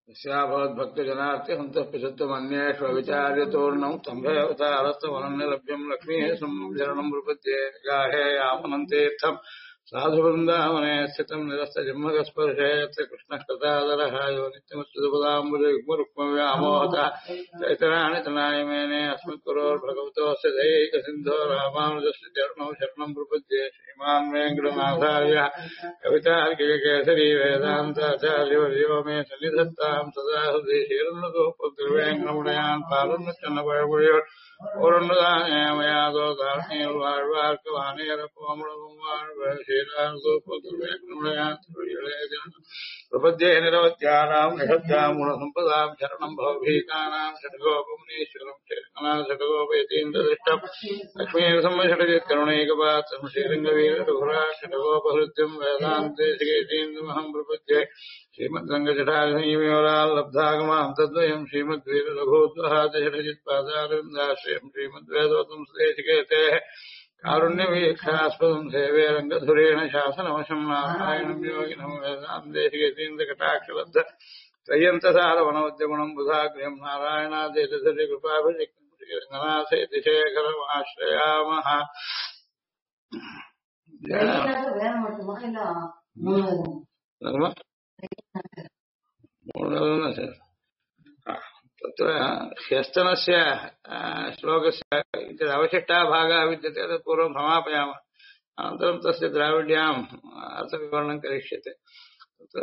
भक्तजनार्थे सन्तः विचार्यतोर्णम् स्तम्भेऽवतारस्तवनन्यलभ्यम् लक्ष्मीः शरणम् प्रपद्ये गाहे यामनन्तीर्थम् साधुवृन्दावने स्थितम् निरस्तजन्मगस्पर्शे यत्र कृष्णः कृतादरः यो नित्यमुच्युतपदाम्बुजयुग्मरुक्मव्यामोहतः चैतराणि तनाय मेने अस्मत्पुरोर्भगवतोऽस्य दैकसिन्धो रामानुजस्य चरणौ शरणम् प्रपद्ये श्रीमान् वेङ्कटनाथार्य कवितार्किककेसरी वेदान्ताचार्यवर्यो मे सन्निधत्ताम् सदा हृदि श्रीरन्नतोपद्रवेङ्कटमुडयान् पालन्नचन्नपयपुरियोर् ஓரொன்றுதானேமையாதோ தாரணியல்வாழ்வார்க்கு பிரபத்தியே நிரவத்தியானாம் நிஷத்யாம் குணசம்பதாம் சரணம் பவபீகானாம் ஷட்கோபமுனீஸ்வரம் ஷட்கோபயதீந்திரதிஷ்டம் லக்ஷ்மீரசம்மஷடஜித்கருணைகபாத்திரம் ஸ்ரீரங்கவீரகுரா ஷட்கோபஹృత్యం வேதாந்தேசிகேதீந்திரமஹம் பிரபத்தியே श्रीमद्रङ्गजटालब्धागमाम् तद्वयम् श्रीमद्वीरलघोद्वहादशरजित्पादारविन्दाश्रयम् श्रीमद्वेदोतम् सुदेशिकेतेः कारुण्यवीक्षास्पदम् सेवे रङ्गधुरेण शासनवशम् नारायणम् योगिनम् वेदान्देशिकेतीन्द्रकटाक्षलब्ध त्रय्यन्तसारवनवद्यगुणम् बुधाग्र्यम् नारायणादेशकृपाभिषिक्तम् श्रीरङ्गनाथेति शेखरमाश्रयामः तत्र ह्यस्तनस्य श्लोकस्य अवशिष्टः भागः विद्यते तत् पूर्वं समापयामः अनन्तरं तस्य द्राविड्याम् अर्थविवरणं करिष्यते तत्र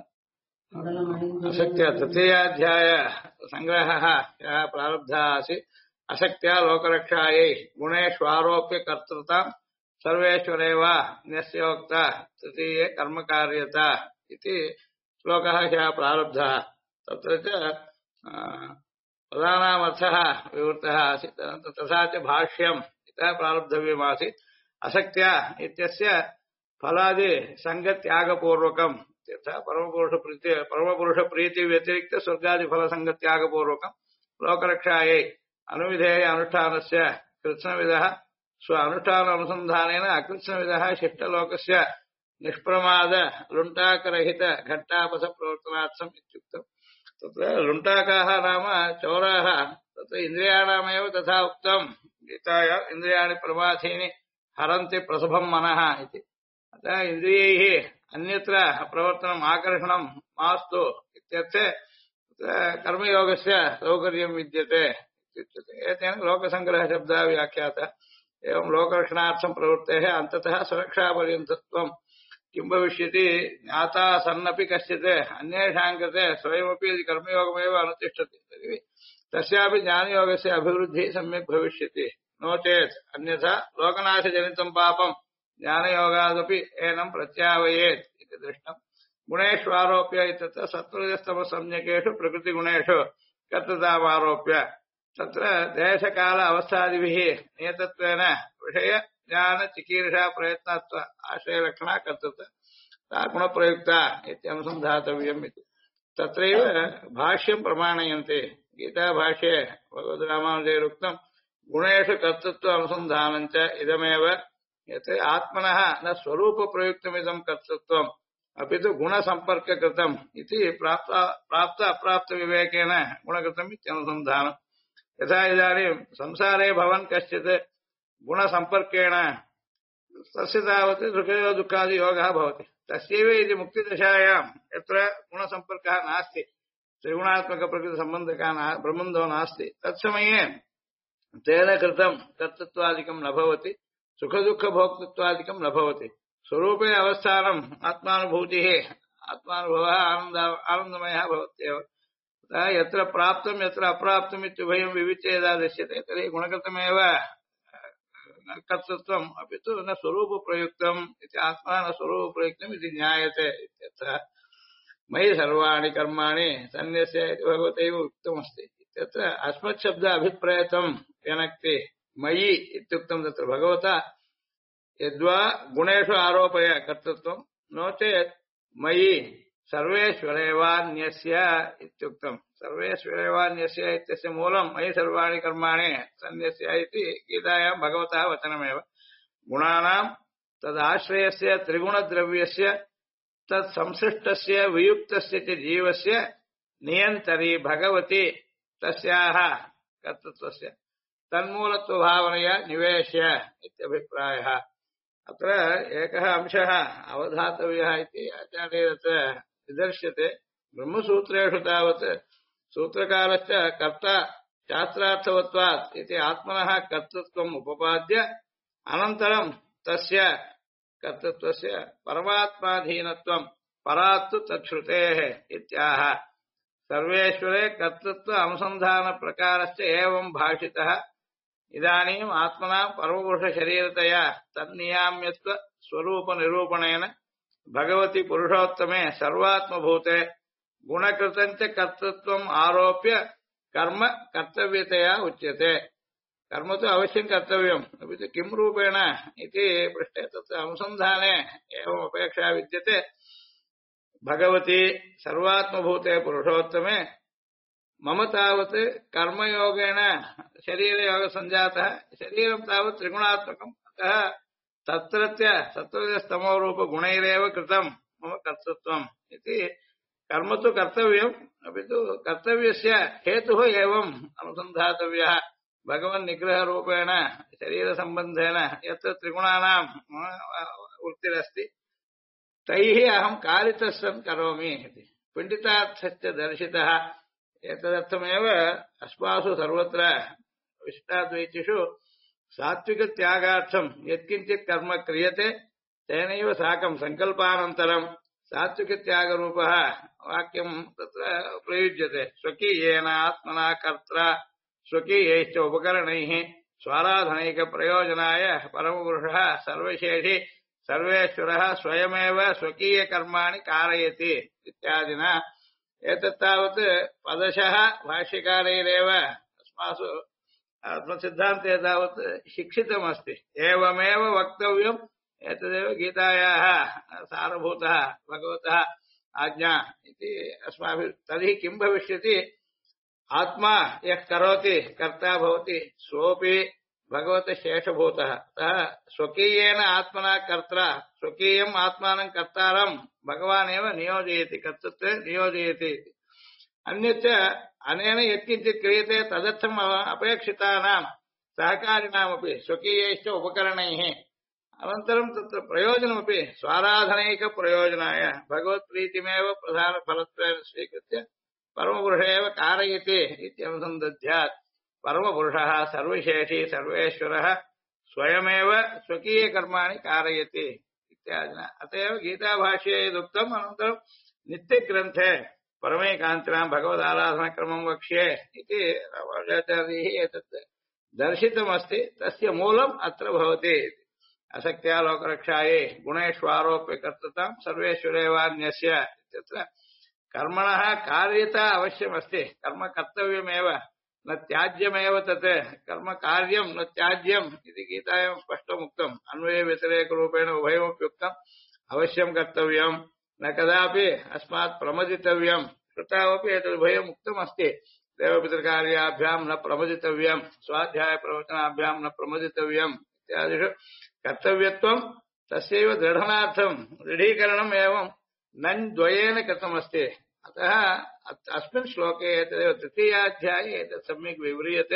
अशक्त्या तृतीयाध्याय सङ्ग्रहः यः प्रारब्धः आसीत् अशक्त्या लोकरक्षायै गुणेष्वारोप्य कर्तृतां सर्वेश्वरेव न्यस्योक्ता तृतीये कर्मकार्यता इति श्लोकः ह्यः प्रारब्धः तत्र च प्रधानामर्थः विवृतः आसीत् तथा च भाष्यम् इतः प्रारब्धव्यमासीत् अशक्त्या इत्यस्य फलादि सङ्गत्यागपूर्वकम् यथा परमपुरुषप्रीतिव्यतिरिक्त स्वर्गादिफलसङ्गत्यागपूर्वकम् लोकरक्षायै अनुविधेय अनुष्ठानस्य कृत्स्नविदः स्व अनुष्ठान अनुसन्धानेन अकृत्स्नविदः शिष्टलोकस्य निष्प्रमाद लुण्टाकरहित घट्टापसप्रवर्तनार्थम् इत्युक्तम् तत्र लुण्टाकाः नाम चौराः तत्र इन्द्रियाणामेव तथा उक्तम् गीताया इन्द्रियाणि प्रमाथीनि हरन्ति प्रसभम् मनः इति अतः इन्द्रियैः अन्यत्र प्रवर्तनम् आकर्षणम् मास्तु इत्यर्थे कर्मयोगस्य सौकर्यम् विद्यते इत्युच्यते एतेन लोकसङ्ग्रहशब्दः व्याख्यातः एवं लोकरक्षणार्थं प्रवृत्तेः अन्ततः सुरक्षापर्यन्तत्वम् किं भविष्यति ज्ञाता सन्नपि कश्चित् अन्येषां कृते स्वयमपि यदि कर्मयोगमेव अनुतिष्ठति तर्हि तस्यापि ज्ञानयोगस्य अभिवृद्धिः सम्यक् भविष्यति नो चेत् अन्यथा लोकनाशजनितं पापं ज्ञानयोगादपि एनं प्रत्यावयेत् इति दृष्टम् गुणेष्वारोप्य इत्यत्र सत्त्वरजस्तमसंज्ञकेषु प्रकृतिगुणेषु कर्तृतामारोप्य तत्र देशकाल अवस्थादिभिः नियतत्वेन विषय ज्ञान चिकीर्षा प्रयत्नत्व आश्रयलक्षणा कर्तृत्व सा गुणप्रयुक्ता इत्यनुसन्धातव्यम् इति तत्रैव भाष्यं प्रमाणयन्ति गीताभाष्ये भगवद्रामानुजैरुक्तं गुणेषु कर्तृत्व अनुसन्धानं च इदमेव यत् आत्मनः न स्वरूपप्रयुक्तमिदं कर्तृत्वम् अपि तु गुणसम्पर्ककृतम् इति प्राप्त अप्राप्तविवेकेन गुणकृतम् इत्यनुसन्धानम् यथा इदानीं संसारे भवन् कश्चित् गुणसम्पर्केण तस्य तावत् सुखयो दुःखादि योगः भवति तस्यैव यदि मुक्तिदशायां यत्र गुणसम्पर्कः नास्ति त्रिगुणात्मकप्रकृतिसम्बन्धकः प्रबन्धो नास्ति तत्समये तेन कृतं कर्तृत्वादिकं न भवति सुखदुःखभोक्तृत्वादिकं न भवति स्वरूपे अवस्थानम् आत्मानुभूतिः आत्मानुभवः आनन्दमयः भवत्येव यत्र प्राप्तं यत्र अप्राप्तम् इत्युभयं विविच्य यदा दृश्यते तर्हि गुणकृतमेव कर्तृत्वम् अपि तु न स्वरूपप्रयुक्तम् इति आत्मा न स्वरूपप्रयुक्तम् इति ज्ञायते इत्यर्थः मयि सर्वाणि कर्माणि सन्न्यस्य इति भगवतैव उक्तमस्ति इत्यत्र अस्मत्शब्द अभिप्रेतं व्यनक्ति मयि इत्युक्तं तत्र भगवता यद्वा गुणेषु आरोपय कर्तृत्वं नो चेत् मयि सर्वेश्वरेवान्यस्य इत्युक्तम् सर्वेश्वरेवान्यस्य इत्यस्य मूलं मयि सर्वाणि कर्माणि सन्न्यस्य इति गीतायां भगवतः वचनमेव गुणानां तदाश्रयस्य त्रिगुणद्रव्यस्य तत्संसृष्टस्य वियुक्तस्य च जीवस्य नियन्तरी भगवती तस्याः कर्तृत्वस्य तन्मूलत्वभावनया निवेश्य इत्यभिप्रायः। अत्र एकः अंशः अवधातव्यः इति आचार्यैरत्र विदर्श्यते। ब्रह्मसूत्रेषु तावत् सूत्रकारश्च कर्ता शास्त्रार्थवत्वात् इति आत्मनः कर्तृत्वम् उपपाद्य अनन्तरं तस्य कर्तृत्वस्य परमात्माधीनत्वं परात्तु तच्छ्रुतेः इत्याह। सर्वेश्वरे कर्तृत्व अनुसन्धान प्रकारश्च एवं भाषितः। इदानीम् आत्मना परमपुरुषशरीरतया तन्नियाम्यत्व स्वरूप निरूपणेन भगवति पुरुषोत्तमे सर्वात्मभूते गुणकृतञ्च कर्तृत्वम् आरोप्य कर्म कर्तव्यतया उच्यते। कर्म तु अवश्यं कर्तव्यम्, अपि तु किं रूपेण इति पृष्टे तत्र अनुसन्धाने एवम् अपेक्षा विद्यते। भगवती सर्वात्मभूते पुरुषोत्तमे मम तावत् कर्मयोगेन शरीरयोग सञ्जातः, शरीरं तावत् त्रिगुणात्मकम्, अतः तत्रत्य सत्त्वरजस्तमोरूप गुणैरेव कृतं मम कर्तृत्वम् इति। कर्म तु कर्तव्यम्, अपि तु कर्तव्यस्य हेतुः एवम् अनुसन्धातव्यः। भगवन् निग्रहरूपेण शरीरसम्बन्धेन यत्र त्रिगुणानां वृत्तिरस्ति तैः अहं कारितः सन् करोमि इति पण्डितार्थश्च दर्शितः। एतदर्थमेव अस्मासु सर्वत्र विशिष्टाद्वैतिषु सात्विकत्यागार्थं यत्किञ्चित् कर्म क्रियते तेनैव साकं सङ्कल्पानन्तरं सात्विकत्यागरूपः वाक्यं तत्र प्रयुज्यते। स्वकीयेन आत्मना कर्त्रा स्वकीयैश्च उपकरणैः स्वाराधनैकप्रयोजनाय परमपुरुषः सर्वशेषि सर्वेश्वरः स्वयमेव स्वकीयकर्माणि कारयति इत्यादिना। एतत्तावत् पदशः भाष्यकारैरेव अस्मासु आत्मसिद्धान्ते तावत् शिक्षितमस्ति। एवमेव वक्तव्यम्, एतदेव गीतायाः सारभूतः भगवतः आज्ञा इति अस्माभिः। तर्हि किं भविष्यति? आत्मा यः करोति कर्ता भवति, सोऽपि भगवतः शेषभूतः। अतः स्वकीयेन आत्मना कर्त्रा, स्वकीयम् आत्मानं कर्तारं भगवानेव नियोजयति, कर्तृत्वे नियोजयति। अन्यच्च अनेन यत्किञ्चित् क्रियते तदर्थम् अपेक्षितानां सहकारिणामपि स्वकीयैश्च उपकरणैः अनन्तरं तत्र प्रयोजनमपि स्वाराधनैकप्रयोजनाय भगवत्प्रीतिमेव प्रधानफलत्वेन स्वीकृत्य परमपुरुष एव कारयति इत्यनुसन्दध्यात्। परमपुरुषः सर्वशेषी सर्वेश्वरः स्वयमेव स्वकीयकर्माणि कारयति इत्यादिना। अत एव गीताभाष्ये यदुक्तम् अनन्तरं नित्यग्रन्थे परमैकान्तिनां भगवदाराधनक्रमं वक्ष्ये इति रामानुजाचार्यैः एतत् दर्शितमस्ति। तस्य मूलम् अत्र भवति। असक्त्या लोकरक्षायै गुणेष्वारोप्य कर्तृतां सर्वेश्वरेवान्यस्य इत्यत्र कर्मणः कार्यता अवश्यमस्ति। कर्म कर्तव्यमेव, न त्याज्यमेव तत्। कर्म कार्यं न त्याज्यम् इति गीतायां स्पष्टमुक्तम्। अन्वये व्यतिरेकरूपेण उभयमप्युक्तम्। अवश्यं कर्तव्यं, न कदापि अस्मात् प्रमदितव्यम्। श्रुतावपि एतदुभयम् उक्तमस्ति। देवपितृकार्याभ्यां न प्रमदितव्यम्, स्वाध्यायप्रवचनाभ्यां न प्रमदितव्यम् इत्यादिषु कर्तव्यत्वं तस्यैव दृढनार्थं दृढीकरणम् एवं नञ्द्वयेन कृतमस्ति। अतः अस्मिन् श्लोके एतदेव तृतीयाध्याये एतत् सम्यक् विव्रियते।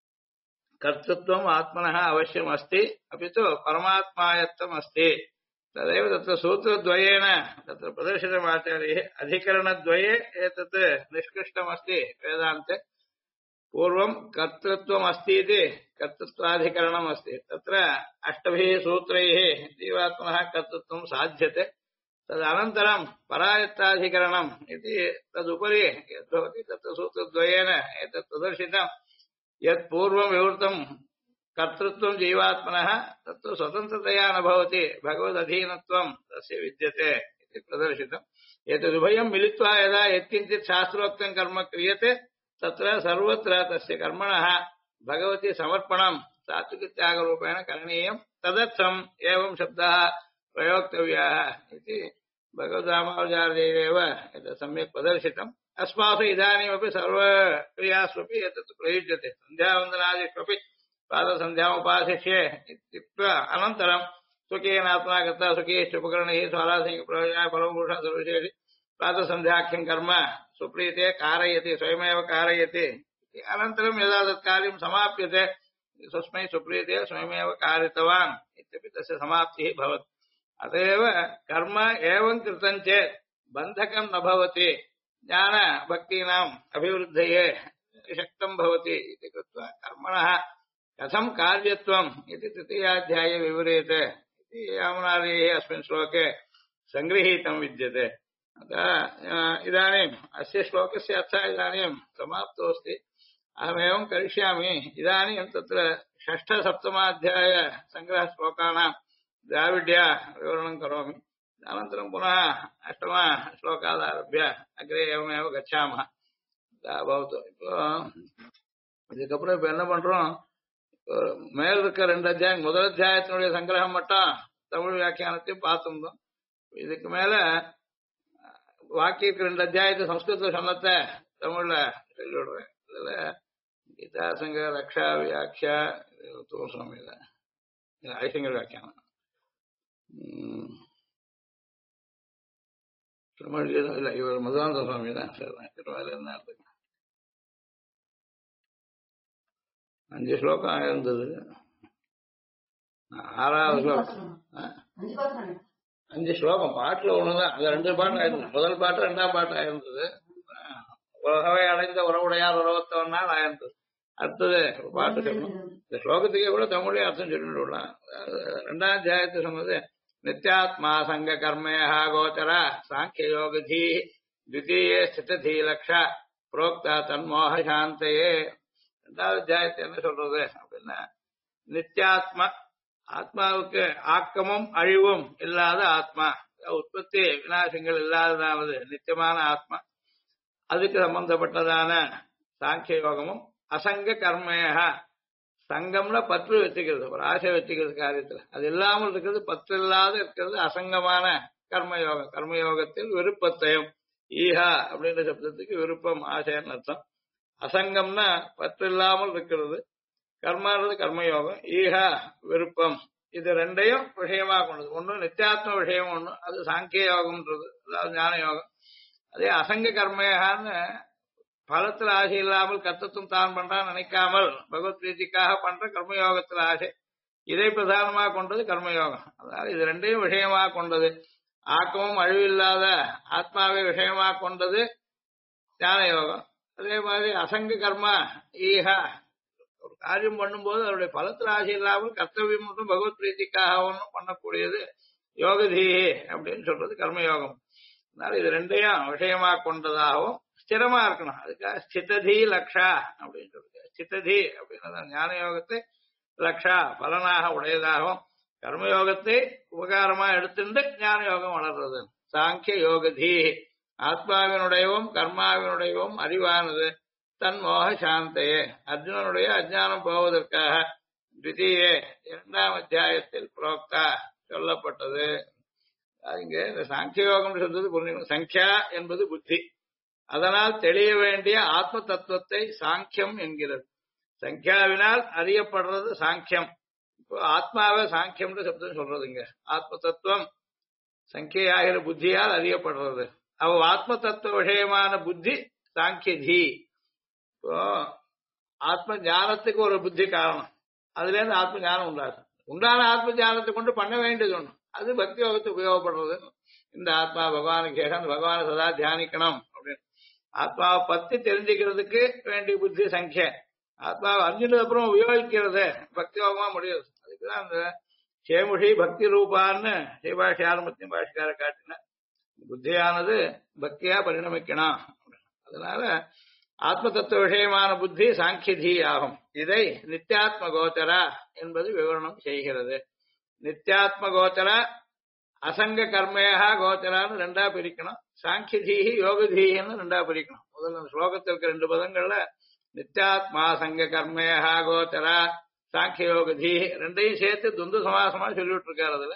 कर्तृत्वम् आत्मनः अवश्यमस्ति, अपि तु परमात्मायत्वम् अस्ति। तदेव तत्र सूत्रद्वयेन तत्र प्रदर्शितमाचार्यैः। अधिकरणद्वये एतत् निष्कृष्टमस्ति वेदान्ते। पूर्वं कर्तृत्वमस्ति इति कर्तृत्वाधिकरणम् अस्ति। तत्र अष्टभिः सूत्रैः जीवात्मनः कर्तृत्वं साध्यते। तदनन्तरं परायत्ताधिकरणम् इति तदुपरि यद्भवति तत्र सूत्रद्वयेन एतत् प्रदर्शितम्। यत् पूर्वं विवृतं कर्तृत्वं जीवात्मनः तत्तु स्वतन्त्रतया न भवति, भगवदधीनत्वं तस्य विद्यते इति प्रदर्शितम्। एतदुभयं मिलित्वा यदा यत्किञ्चित् शास्त्रोक्तं कर्म क्रियते तत्र सर्वत्र तस्य कर्मणः भगवती समर्पणं सात्विकत्यागरूपेण करणीयम्। तदर्थम् एवं शब्दः प्रयोक्तव्याः इति भगवद्रामानुजाचार्यैरेव एतत् सम्यक् प्रदर्शितम्। अस्मासु इदानीमपि सर्वक्रियास्वपि एतत् प्रयुज्यते। सन्ध्यावन्दनादिष्वपि पादसन्ध्यामुपाशिष्ये इत्युक्त्वा अनन्तरं स्वकीयेनात्मना कर्ता स्वकीयश्च उपकरणैः स्वाराधनिकप्रयोजनाय परमपुरुषः सर्वशेषि प्रातसन्ध्याख्यं कर्म सुप्रीते कारयति स्वयमेव कारयति अनन्तरं यदा तत् कार्यं समाप्यते स्वस्मै सुप्रीते स्वयमेव कारितवान् इत्यपि तस्य समाप्तिः भवति अत एव कर्म एवं कृतं चेत् बन्धकं न भवति ज्ञान भक्तीनाम् अभिवृद्धये शक्तं भवति इति कृत्वा कर्मणः कथं कार्यत्वम् इति तृतीयाध्याये विवरीते इति यामुनादीः अस्मिन् श्लोके सङ्गृहीतं विद्यते अतः इदानीम् अस्य श्लोकस्य अर्थः इदानीं समाप्तोऽस्ति अहमेवं करिष्यामि इदानीं तत्र षष्ठ-सप्तमाध्याय सङ्ग्रहश्लोकानां द्राविड्या विवरणं करोमि अनन्तरं पुनः अष्टमश्लोकादारभ्य अग्रे एवमेव गच्छामः भवतु இதுக்கப்புறம் இப்ப என்ன பண்றோம் மேல் இருக்க 2 அத்தியாயம் முதல் அத்தியாயத்தினுடைய சங்கிரகம் மட்டும் தமிழ் வியாக்கியானத்தையும் பார்த்துருந்தோம் இதுக்கு மேல பாக்கி இருக்க 2 அத்தியாயத்தை சம்ஸ்கிருத சொன்னத்தை தமிழ்ல சொல்லி விடுறேன் இதுல கீதா சங்க ரக்ஷா வியாக்கியா சுவாமி ஐசங்கர் வியாக்கியானம் தமிழ் இல்ல இவர் மதுராந்த சுவாமி தான் திருமலையில என்ன இருக்கு 5 ஸ்லோகம் இருந்தது 6வது ஸ்லோகம் 5 ஸ்லோகம் பாட்டுல ஒண்ணுதான் அது 2 பாட்டு ஆயிருந்தது முதல் பாட்டு 2ஆம் பாட்டு ஆயிருந்தது உலகவை அடைந்த உறவுடையார் உறவத்தவனால் ஆயிருந்தது அடுத்தது பாட்டு சொல்லணும் இந்த ஸ்லோகத்துக்கே கூட தமிழே அர்த்தம் சொல்லிட்டு விடலாம் 2ஆம் அத்தியாயத்தை சொன்னது நித்யாத்மா சங்க கர்மேஹ கோச்சர சாங்கிய யோகதி द्वितीये स्थितधी लक्ष्य प्रोक्ता तन्मोह சாந்தையே 2வது அத்தியாயத்தை என்ன சொல்றது அப்படின்னா நித்யாத்மா ஆத்மாவுக்கு ஆக்கமும் அழிவும் இல்லாத ஆத்மா உற்பத்தி விநாசங்கள் இல்லாததாவது நித்தியமான ஆத்மா அதுக்கு சம்பந்தப்பட்டதான சாங்கிய யோகமும் அசங்க கர்மேக சங்கம்ல பற்று வச்சுக்கிறது ஒரு ஆசை வச்சுக்கிறது காரியத்துல அது இல்லாமல் இருக்கிறது பற்று இல்லாத இருக்கிறது அசங்கமான கர்மயோகம் கர்மயோகத்தில் விருப்பத்தையும் ஈஹா அப்படின்ற சப்தத்துக்கு விருப்பம் ஆசைன்னு அர்த்தம் அசங்கம்னா பற்று இல்லாமல் இருக்கிறது கர்மான்றது கர்மயோகம் ஈஹா விருப்பம் இது 2ஐயும் விஷயமா கொண்டது ஒண்ணு நித்தியாத்ம விஷயம் ஒண்ணு அது சாங்கிய யோகம்ன்றது அதாவது ஞான யோகம் அதே அசங்க கர்மயோகான்னு பலத்துல ஆசை இல்லாமல் கர்த்தத்துவம் தான் பண்றான்னு நினைக்காமல் பகவத் பிரீதிக்காக பண்ற கர்மயோகத்துல ஆசை இதை பிரதானமாக கொண்டது கர்மயோகம் அதாவது இது 2ஐயும் விஷயமாக கொண்டது ஆக்கமும் அழிவில்லாத ஆத்மாவை விஷயமாக கொண்டது ஞான யோகம் அதே மாதிரி அசங்க கர்மா ஈஹா ஒரு காரியம் பண்ணும்போது அவருடைய பலத்தில் ஆசை இல்லாமல் கர்த்தவியம் மட்டும் பகவத் பிரீதிக்காக பண்ணக்கூடியது யோகதீ அப்படின்னு சொல்றது கர்மயோகம் அதனால இது 2ஐயும் விஷயமா கொண்டதாகவும் ஸ்திரமா இருக்கணும் அதுக்காக ஸ்திததி லக்ஷா அப்படின்னு சொல்றது ஸ்திததி அப்படின்னா ஞான யோகத்தை லக்ஷா பலனாக உடையதாகவும் கர்மயோகத்தை உபகாரமா எடுத்துட்டு ஞான யோகம் வளர்றது சாங்கிய யோகதீ ஆத்மாவினுடையவும் கர்மாவினுடையவும் அறிவானது தன் மோக சாந்தையே அர்ஜுனனுடைய அஜ்ஞானம் போவதற்காக द्वितीये 2ஆம் அத்தியாயத்தில் புரோக்தா சொல்லப்பட்டது இங்க இந்த சாங்கிய யோகம் சொல்றது புரிஞ்சுக்கணும் சங்கியா என்பது புத்தி அதனால் தெளிய வேண்டிய ஆத்ம தத்துவத்தை சாங்கியம் என்கிறது சங்கியாவினால் அறியப்படுறது சாங்கியம் இப்போ ஆத்மாவை சாங்கியம்னு சப்தம் சொல்றதுங்க ஆத்ம தத்துவம் சங்கியாகிற புத்தியால் அறியப்படுறது அவ ஆத்ம தத்துவ விஷயமான புத்தி சாங்கியதி இப்போ ஆத்ம ஞானத்துக்கு ஒரு புத்தி காரணம் அதுல இருந்து ஆத்ம ஞானம் உண்டான ஆத்ம ஞானத்தை கொண்டு பண்ண வேண்டியது ஒண்ணு அது பக்தி யோகத்துக்கு உபயோகப்படுறது இந்த ஆத்மா பகவானுக்கு கேட்க பகவானை சதா தியானிக்கணும் அப்படின்னு ஆத்மாவை பத்தி தெரிஞ்சுக்கிறதுக்கு வேண்டிய புத்தி சங்கிய ஆத்மாவை அறிஞ்சதுக்கு அப்புறம் உபயோகிக்கிறது பக்தி யோகமா முடியாது அதுக்குதான் அந்த சேமுஷி பக்தி ரூபான்னு ஸ்ரீபாஷி ஆரம்பத்தையும் பாஷிக்கார காட்டின புத்தியானது பக்தியா பரிணமிக்கணும் அதனால ஆத்ம தத்துவ விஷயமான புத்தி சாங்கியதி ஆகும் இதை நித்தியாத்ம கோச்சரா என்பது விவரணம் செய்கிறது நித்தியாத்ம கோச்சரா அசங்க கர்மேகா கோச்சரான்னு 2ஆ பிரிக்கணும் சாங்கியதீஹி யோகதீன்னு 2ஆ பிரிக்கணும் முதல்ல ஸ்லோகத்தில் இருக்க 2 பதங்கள்ல நித்தியாத்மா சங்க கர்மேகா கோச்சரா சாங்கிய யோகதீ 2ஐயும் சேர்த்து துந்து சமாசமா சொல்லிட்டு இருக்காரு அதுல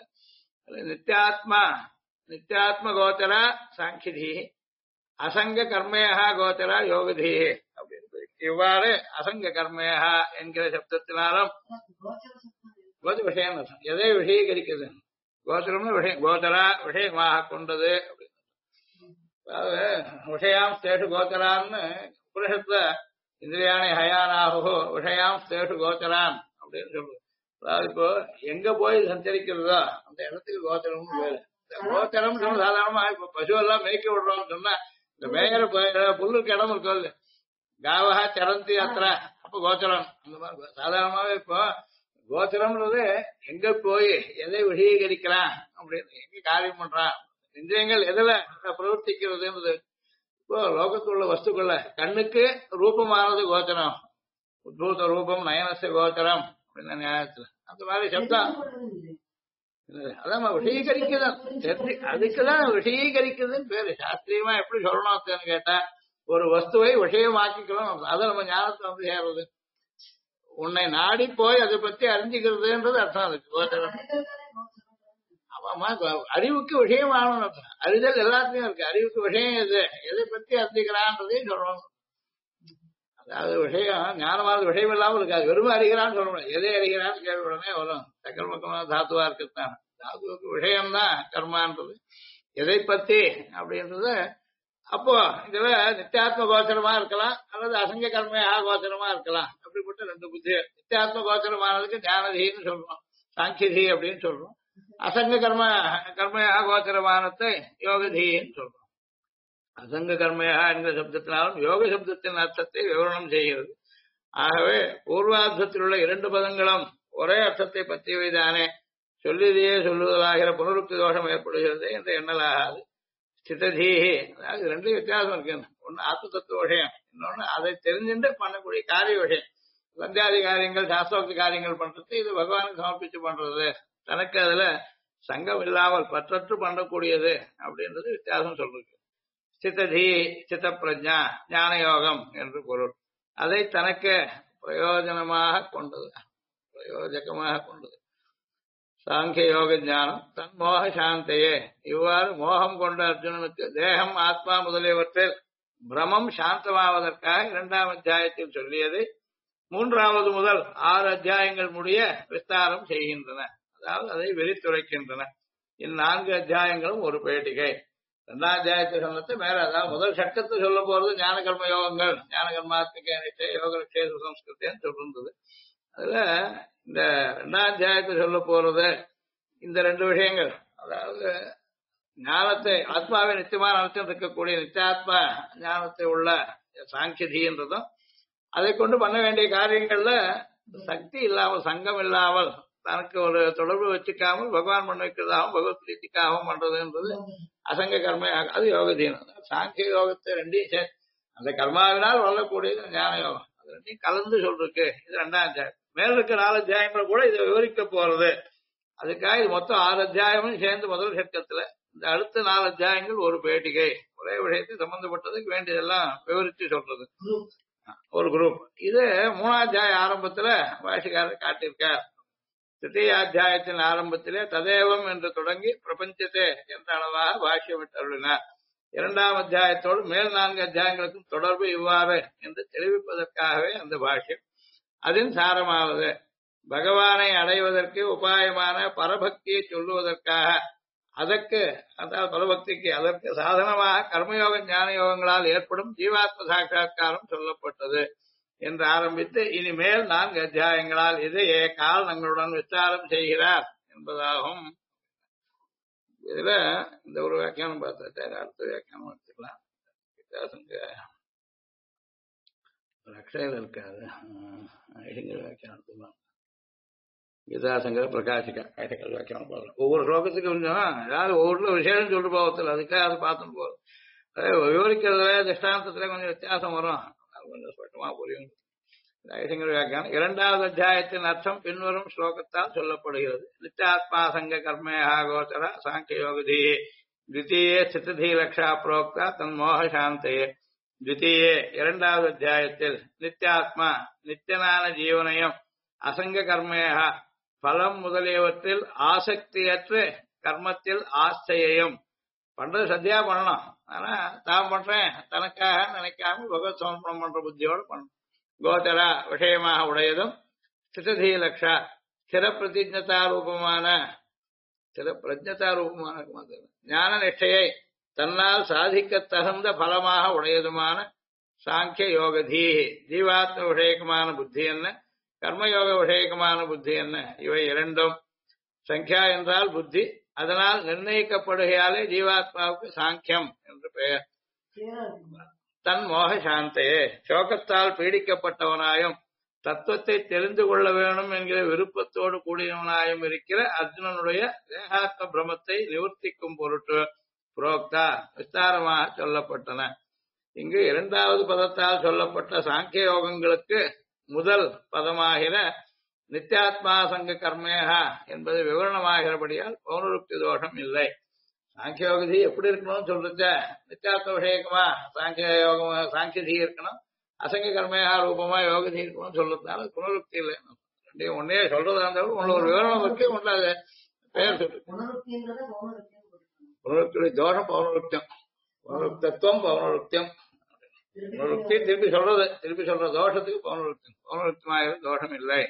நித்தியாத்ம கோச்சரா சாங்கியதீ அசங்க கர்மேகா கோச்சரா யோகதீ அப்படின்னு இவ்வாறு அசங்க கர்மேகா என்கிற சப்தத்தினாலும் விஷயம் எதை விஷயீகரிக்கிறது கோச்சரம்னு விஷயம் கோச்சரா விஷயமாக கொண்டது அப்படின்னு அதாவது விஷயாம் ஸ்தேஷு கோச்சரான்னு உபனிஷத்துல இந்திரியாணி ஹயானாகோ விஷயாம் ஸ்தேஷு கோச்சரான் அப்படின்னு சொல்லுது. அதாவது இப்போ எங்க போய் சஞ்சரிக்கிறதோ அந்த இடத்துக்கு கோச்சரம்னு பேரு. இந்த கோச்சரம் சாதாரணமா இப்ப பசு எல்லாம் மேய்க்க விடுறோம்னு சொன்னா இந்த மேயற புல்லுக்கு இடம் இருக்கும் காவகா சரந்தி அத்திர அப்ப கோச்சரம் அந்த மாதிரி சாதாரணமாவே இப்போ கோச்சரம்ன்றது எங்க போய் எதை விஷயீகரிக்கிறான் அப்படின்னு எங்க காரியம் பண்றான் இந்திரியங்கள் எதுல பிரவர்த்திக்கிறதுன்றது. இப்போ லோகத்துள்ள வஸ்துக்குள்ள கண்ணுக்கு ரூபமானது கோச்சரம் உத்பூத ரூபம் நயனச கோச்சரம் அப்படின்னு நியாயத்துல அந்த மாதிரி சப்தம் அதான் விஷயீகரிக்குதான் தெரிஞ்சு அதுக்குதான் விஷயீகரிக்குதுன்னு பேரு. சாஸ்திரியமா எப்படி சொல்லணும் கேட்டா ஒரு வஸ்துவை விஷயமாக்கிக்கணும் அதை நம்ம ஞானத்தை வந்து சேர்றது உன்னை நாடி போய் அதை பத்தி அறிஞ்சுக்கிறதுன்றது அர்த்தம். அதுக்கு கோச்சரம் ஆமா அறிவுக்கு விஷயம் ஆகணும் அர்த்தம். அறிதல் எல்லாத்துலயும் இருக்கு. அறிவுக்கு விஷயம் எது எதை பத்தி அறிஞ்சுக்கிறான்றதையும் சொல்லணும். அதாவது விஷயம் ஞானமானது விஷயம் இல்லாமல் இருக்காது. வெறும் அறிகிறான்னு சொல்லணும். எதை அறிகிறான்னு கேள்வி உடனே வரும். சக்கரமக்கமான தாத்துவா இருக்குத்தான். தாத்துவுக்கு விஷயம்தான் கர்மான்றது. எதை பத்தி அப்படின்றது அப்போ இதுல நித்தியாத்ம கோச்சரமா இருக்கலாம் அல்லது அசங்க கர்மையா கோச்சரமா இருக்கலாம். அப்படிப்பட்ட ரெண்டு புத்தி. நித்தியாத்ம கோச்சரமானதுக்கு ஞானதின்னு சொல்றோம், சாங்கியதி அப்படின்னு சொல்றோம். அசங்க கர்மையா கோச்சரமானத்தை யோகதின்னு சொல்றோம். அசங்க கர்மையா என்கிற சப்தத்தினாலும் யோக சப்தத்தின் அர்த்தத்தை விவரணம் செய்கிறது. ஆகவே பூர்வார்த்தத்தில் உள்ள இரண்டு பதங்களும் ஒரே அர்த்தத்தை பற்றியவைதானே சொல்லியதையே சொல்லுவதாகிற புனருக்தி தோஷம் ஏற்படுகிறது என்று எண்ணலாகாது. ஸ்திததீஹி அதாவது ரெண்டு வித்தியாசம் இருக்கு. ஒன்னு ஆத்ம தத்துவ விஷயம், இன்னொன்னு அதை தெரிஞ்சுட்டு பண்ணக்கூடிய காரிய விஷயம். சந்தியாதி காரியங்கள் சாஸ்திரோக்தி காரியங்கள் பண்றது இது பகவானுக்கு சமர்ப்பிச்சு பண்றது. தனக்கு அதுல சங்கம் இல்லாமல் பற்றற்று பண்ணக்கூடியது அப்படின்றது வித்தியாசம் சொல்றது. ஸ்திததி சித்த பிரஜா ஞான யோகம் என்று பொருள். அதை தனக்கு பிரயோஜனமாக கொண்டது, பிரயோஜகமாக கொண்டது. சாங்கிய யோக ஞானம் தன் மோக சாந்தையே. இவ்வாறு மோகம் கொண்ட அர்ஜுனனுக்கு தேகம் ஆத்மா முதலியவற்றில் பிரமம் சாந்தமாவதற்காக இரண்டாம் அத்தியாயத்தில் சொல்லியதை மூன்றாவது முதல் 6 அத்தியாயங்கள் முடிய விஸ்தாரம் செய்கின்றன. அதாவது அதை விரித்துரைக்கின்றன. இந்நான்கு அத்தியாயங்களும் ஒரு பேட்டிகை. இரண்டாம் அத்தியாயத்தை சொன்னது மேல அதாவது முதல் சட்டத்தை சொல்ல போறது ஞான கர்ம யோகங்கள், ஞான கர்மாத்மிக நிச்சய யோக நிச்சய சம்ஸ்கிருத்தின்னு சொல்லிருந்தது. அதுல இந்த இரண்டாம் அத்தியாயத்தை சொல்ல போறது இந்த ரெண்டு விஷயங்கள். அதாவது ஞானத்தை ஆத்மாவை நிச்சயமான அர்த்தம் இருக்கக்கூடிய நித்தியாத்மா ஞானத்தை உள்ள சாங்கியதின்றதும் அதை கொண்டு பண்ண வேண்டிய காரியங்கள்ல சக்தி இல்லாமல் சங்கம் இல்லாமல் தனக்கு ஒரு தொடர்பு வச்சுக்காமல் பகவான் பண்ண வைக்கிறதாகவும் பகவத் பிரீத்திக்காகவும் பண்றதுன்றது அசங்க கர்ம அது யோகதீனம். சாங்கிய யோகத்தை ரெண்டையும் அந்த கர்மாவினால் வரக்கூடியது ஞான யோகம். அது ரெண்டையும் கலந்து சொல்றதுக்கு இது இரண்டாம் அத்தியாயம். மேல இருக்க 4 அத்தியாயங்கள் கூட இதை விவரிக்க போறது. அதுக்காக இது மொத்தம் 6 அத்தியாயமும் சேர்ந்து முதல் சட்டத்துல இந்த அடுத்த 4 அத்தியாயங்கள் ஒரு பேட்டிகை. ஒரே விஷயத்தை சம்பந்தப்பட்டதுக்கு வேண்டியதெல்லாம் விவரிச்சு சொல்றது ஒரு குரூப். இது 3ஆம் அத்தியாய ஆரம்பத்துல பாஷிகாரர் காட்டியிருக்கார். திருத்தீயாத்தியாயத்தின் ஆரம்பத்திலே ததேவம் என்று தொடங்கி பிரபஞ்சத்தே என்ற அளவாக பாஷ்யமிட்டு அருளினார். 2ஆம் அத்தியாயத்தோடு மேல் 4 அத்தியாயங்களுக்கும் தொடர்பு இவ்வாறு என்று தெரிவிப்பதற்காகவே அந்த பாஷ்யம். அதன் சாரமானது பகவானை அடைவதற்கு உபாயமான பரபக்தியை சொல்லுவதற்காக அதற்கு அதாவது பரபக்திக்கு அதற்கு சாதனமாக கர்மயோக ஞான யோகங்களால் ஏற்படும் ஜீவாத்ம சாட்சா்காரம் சொல்லப்பட்டது என்று ஆரம்பித்து இனிமேல் 4 அத்தியாயங்களால் இதையே காரணங்களுடன் விஸ்தாரம் செய்கிறார் என்பதாகும். இதுல இந்த ஒரு வியாக்கியானம் பார்த்துட்டு அடுத்த வியாக்கியானம் எடுத்துக்கலாம். அக்ஷயம் இருக்காது வியாக்கியானம் கீதாசங்கர பிரகாசிக்கா ஐட்டக்கல் வியாக்கியானம் போகலாம். ஒவ்வொரு ஸ்லோகத்துக்கு கொஞ்சம் ஏதாவது ஒவ்வொரு விசேஷம் சொல்லிட்டு போகத்தில் அதுக்காக அதை பார்த்துட்டு போகுது. அதே விவரிக்கிறதுல திஷ்டாந்தத்துல கொஞ்சம் வித்தியாசம் வரும். கொஞ்சம் ஸ்பஷ்டமா புரியும். ஐட்டங்கர் வியாக்கியானம் 2வது அத்தியாயத்தின் அர்த்தம் பின்வரும் ஸ்லோகத்தால் சொல்லப்படுகிறது. நித்தியாத்மா சங்க கர்மேஹா கோச்சர சாங்கிய யோகதி द्वितीये स्थितधी लक्षा प्रोक्ता तन्मोह शांतये द्वितीये 2வது அத்தியாயத்தில் நித்தியாத்மா நித்தியனான ஜீவனையும் அசங்க கர்மேஹ பலம் முதலியவற்றில் ஆசக்தியற்று கர்மத்தில் ஆஸ்தையையும் பண்றது சத்தியா பண்ணணும். ஆனா தான் பண்றேன் தனக்காக நினைக்காம பகவத் சமர்ப்பணம் பண்ற புத்தியோடு பண்ணணும். கோச்சரா விஷயமாக உடையதும் ஸ்திததி லக்ஷா ஸ்திர பிரதிஜதா ரூபமான ஞான நிஷ்டையை தன்னால் சாதிக்க தகுந்த பலமாக உடையதுமான சாங்கிய யோகதீ ஜீவாத்ம விஷயகமான புத்தி என்ன, கர்மயோக விஷயகமான புத்தி என்ன, இவை இரண்டும் சங்கியா என்றால் புத்தி, அதனால் நிர்ணயிக்கப்படுகையாலே ஜீவாத்மாவுக்கு சாங்கியம் என்று பெயர். தன் மோக சாந்தையே சோகத்தால் பீடிக்கப்பட்டவனாயும் தத்துவத்தை தெரிந்து கொள்ள வேணும் என்கிற விருப்பத்தோடு கூடியவனாயும் இருக்கிற அர்ஜுனனுடைய தேகாத்ம பிரமத்தை நிவர்த்திக்கும் பொருட்டு புரோக்தா விஸ்தாரமாக சொல்லப்பட்டன. இங்கு இரண்டாவது பதத்தால் சொல்லப்பட்ட சாங்கிய யோகங்களுக்கு முதல் பதமாகிற நித்தியாத்மா சங்க கர்மேகா என்பது விவரணமாகிறபடியால் பௌனருக்தி தோஷம் இல்லை. சாங்கிய யோகதி எப்படி இருக்கணும்னு சொல்றச்ச நித்தியாத்ம விஷயமா சாங்கிய யோகம் சாங்கியதி இருக்கணும், அசங்க கர்மேகா ரூபமா யோகதி இருக்கணும்னு சொல்றதுனால புனருக்தி இல்லை. ரெண்டையும் ஒன்னே சொல்றதா இருந்தாலும் உள்ள ஒரு விவரணம் இருக்கு, உண்டாது பெயர் சொல்லு. புனருக்தி தோஷம் பௌனருக்தியம், பௌனருக்தத்துவம் பௌனருக்தியம். புனருக்தி திருப்பி சொல்ற தோஷத்துக்கு பௌனருக்தியம், பௌனருக்தியமாக தோஷம் இல்லை.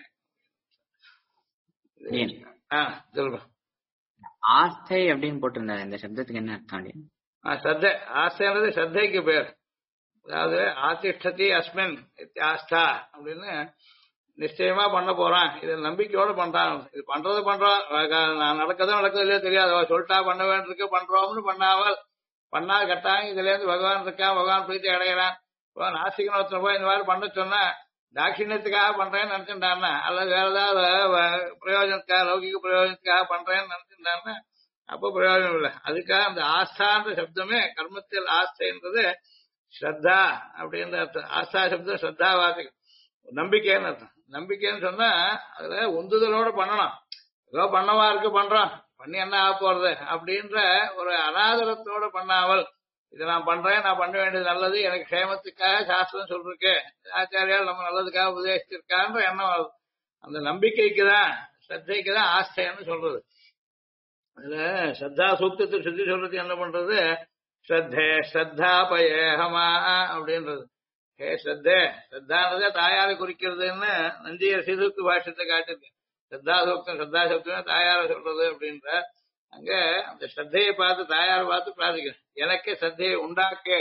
சொல்லுங்க. ஆஸ்தை அப்படின்னு போட்டிருந்தாரு, இந்த சப்தத்துக்கு என்ன அர்த்தம்? ஸ்ரத்தை, ஆஸ்தைன்றது ஸ்ரத்தைக்கு பேர். அதாவது ஆதிஷ்டதி அஸ்மின் ஆஸ்தா அப்படின்னு நிச்சயமா பண்ண போறான், இது நம்பிக்கையோட பண்றான். இது பண்றோம் நடக்கதோ நடக்குது இல்லையோ தெரியாது, சொல்லிட்டா பண்ண வேண்டியிருக்கு பண்றோம்னு பண்ணாமல் பண்ணா கட்டாங்க. இதுல இருந்து பகவான் இருக்கான், பகவான் பிரீத்தி அடைகிறான். நாசிகன் ஒருத்தர் போய் இந்த மாதிரி பண்ண சொன்னா தாட்சிணியத்துக்காக பண்றேன்னு நினைச்சுட்டான்னா, அல்லது வேற ஏதாவது பிரயோஜனத்துக்காக லௌகிக பிரயோஜனத்துக்காக பண்றேன்னு நினைச்சுட்டான்னா அப்போ பிரயோஜனம் இல்லை. அதுக்காக அந்த ஆஸ்தான்ற சப்தமே கர்மத்தில் ஆஸ்தைன்றது ஸ்ரத்தா அப்படின்ற அர்த்தம். ஆஸ்தா சப்தம் ஸ்ரத்தாவாதிகம், நம்பிக்கைன்னு அர்த்தம். நம்பிக்கைன்னு சொன்னா அதுல உந்துதலோட பண்ணணும். ஏதோ பண்ணவா இருக்கு பண்றோம், பண்ணி என்ன ஆக போறது அப்படின்ற ஒரு அனாதரத்தோட பண்ணாமல் இதை நான் பண்றேன், நான் பண்ண வேண்டியது நல்லது, எனக்கு க்ஷேமத்துக்காக சாஸ்திரம் சொல்லிருக்கு, ஆச்சாரியால் நம்ம நல்லதுக்காக உபதேசிச்சிருக்கான்ற எண்ணம் வருது. அந்த நம்பிக்கைக்குதான் ஸ்ரத்தைக்குதான் ஆஸ்தைன்னு சொல்றது. அதுல ஸ்ரத்தா சூக்தத்தை சுத்தி சொல்றது என்ன பண்றது, ஸ்ரத்தே ஸ்ரத்தாபயேகமா அப்படின்றது. ஹே ஸ்ரத்தே, ஸ்ரத்தானதே தாயாரை குறிக்கிறதுன்னு நந்தியர் சீதுக்கு பாஷ்யத்தை காட்டிருக்கு. ஸ்ரத்தா சூக்தம் ஸ்ரத்தா சப்தமே தாயாரை சொல்றது அப்படின்ற அங்க அந்த ஸ்ரத்தையை பார்த்து தாயாரை பார்த்து பிரார்த்திக்கிறேன், எனக்கு ஸ்ரத்தையை உண்டாக்கே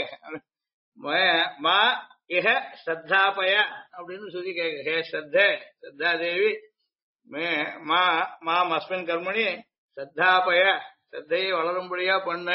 மா இஹ ஸ்ரத்தாபய அப்படின்னு சொல்லி கேட்க. ஹே ஸ்ரத்தே ஸ்ரத்தா தேவி மே மா மாம் அஸ்மின் கர்மணி ஸ்ரத்தாபய, ஸ்ரத்தையை வளரும்படியா பண்ணு.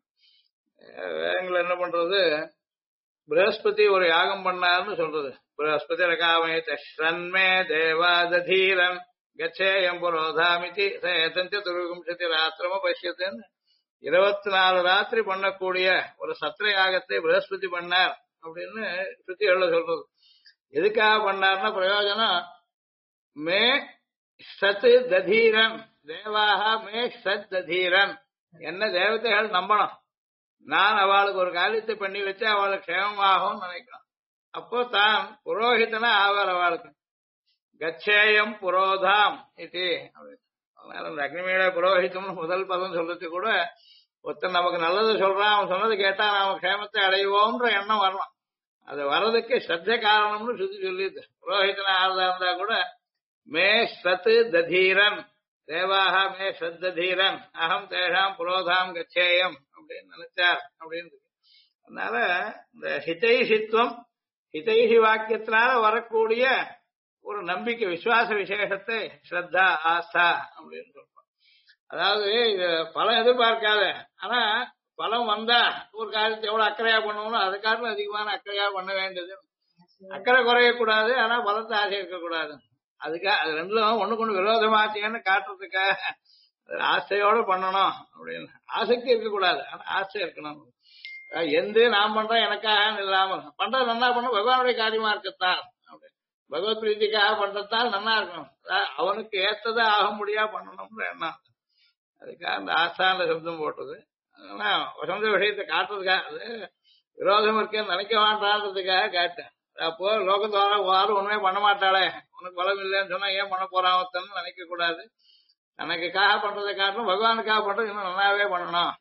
வேதங்கள் என்ன பண்றது, பிரகஸ்பதி ஒரு யாகம் பண்ணாருன்னு சொல்றது. பிரகஸ்பதி ரகாமே தன்மே தேவாதீரன் கச்சேயம் புரோதாமிதி சேதஞ்ச துருகும்சதி ராத்திரம பசியத்துன்னு 24 ராத்திரி பண்ணக்கூடிய ஒரு சத்திர யாகத்தை பிரகஸ்பதி பண்ணார் அப்படின்னு ஸ்ருதிகள்ல சொல்றது. எதுக்காக பண்ணார்னா பிரயோஜனம், மே சத் ததீரன் தேவாக மே சத் ததீரன், என்ன தேவதைகள் நம்பணும், நான் அவளுக்கு ஒரு காரியத்தை பண்ணி வச்சு அவளுக்கு க்ஷேமமாகும் நினைக்கணும். அப்போ தான் புரோஹிதனா ஆவார் அவளுக்கு. கச்சேயம் புரோதாம் இது. அதனால அந்த அக்னிமேட புரோஹிதம்னு முதல் பதம் சொல்றது கூட ஒருத்தன் நமக்கு நல்லது சொல்றான், அவன் சொன்னது கேட்டா நாம க்ஷேமத்தை அடைவோம்ன்ற எண்ணம் வரணும். அது வர்றதுக்கு ஸ்ரத்த காரணம்னு சுத்தி சொல்லிது. புரோஹிதனா ஆறுதா இருந்தா கூட மே சத்து ததீரன் தேவாக மே சத்ததீரன் அகம் தேஷாம் புரோதாம் கச்சேயம் அப்படின்னு நினைச்சார் அப்படின்னு. அதனால இந்த ஹிதைஷித்துவம் ஹிதைஷி வாக்கியத்தினால வரக்கூடிய ஒரு நம்பிக்கை விசுவாச விசேஷத்தை ஸ்ரத்தா ஆஸ்தா அப்படின்னு சொல்றோம். அதாவது இது பலம் எதிர்பார்க்காத, ஆனா பலம் வந்தா ஒரு காரியத்தை எவ்வளவு அக்கறையா பண்ணணும் அதை காரணம் அதிகமான அக்கறையா பண்ண வேண்டியது. அக்கறை குறையக்கூடாது, ஆனா பலத்தை ஆசை இருக்கக்கூடாது. அதுக்காக அது ரெண்டும் ஒண்ணுக்கு ஒண்ணு விரோதமாச்சேன்னு காட்டுறதுக்காக ஆசையோட பண்ணணும் அப்படின்னு. ஆசக்தி இருக்கக்கூடாது, ஆனா ஆசை இருக்கணும். எந்த நான் பண்றேன் எனக்காக இல்லாமல் பண்றது நல்லா பண்ண பகவானுடைய காரியமா இருக்கத்தான் அப்படின்னு, பகவத் பிரீதிக்காக பண்றதுதான் நல்லா இருக்கணும், அவனுக்கு ஏத்ததா ஆக முடியா பண்ணணும்னு எண்ணம். அதுக்காக அந்த ஆசான சப்தம் போட்டது. ஆனா வசந்த விஷயத்தை காட்டுறதுக்காக, அது விரோதம் இருக்கேன்னு நினைக்க வேண்டான்றதுக்காக காட்டேன். அப்போ லோகத்தோட யாரும் ஒண்ணுமே பண்ண மாட்டாளே, உனக்கு பலம் இல்லைன்னு சொன்னா ஏன் பண்ண போறான் நினைக்க கூடாது. தனக்குக்காக பண்றதை காட்டணும், பகவானுக்காக பண்றது இன்னும் நல்லாவே பண்ணணும்.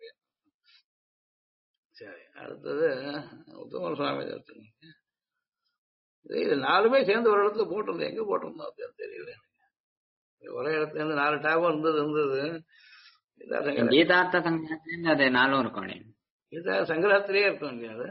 சரி, அடுத்தது உத்தமர் சுவாமி தரிசனம். இது 4 சேர்ந்து ஒரு இடத்துல போட்டிருந்தோம், எங்க போட்டிருந்தோம் அப்படின்னு தெரியல. ஒரே இடத்துல இருந்து 4 டாபம் இருந்தது. கீதார்த்த சங்கத்துல அது 4 இருக்கும். கீதா சங்கிரகத்திலேயே இருக்கும் இல்லையா அது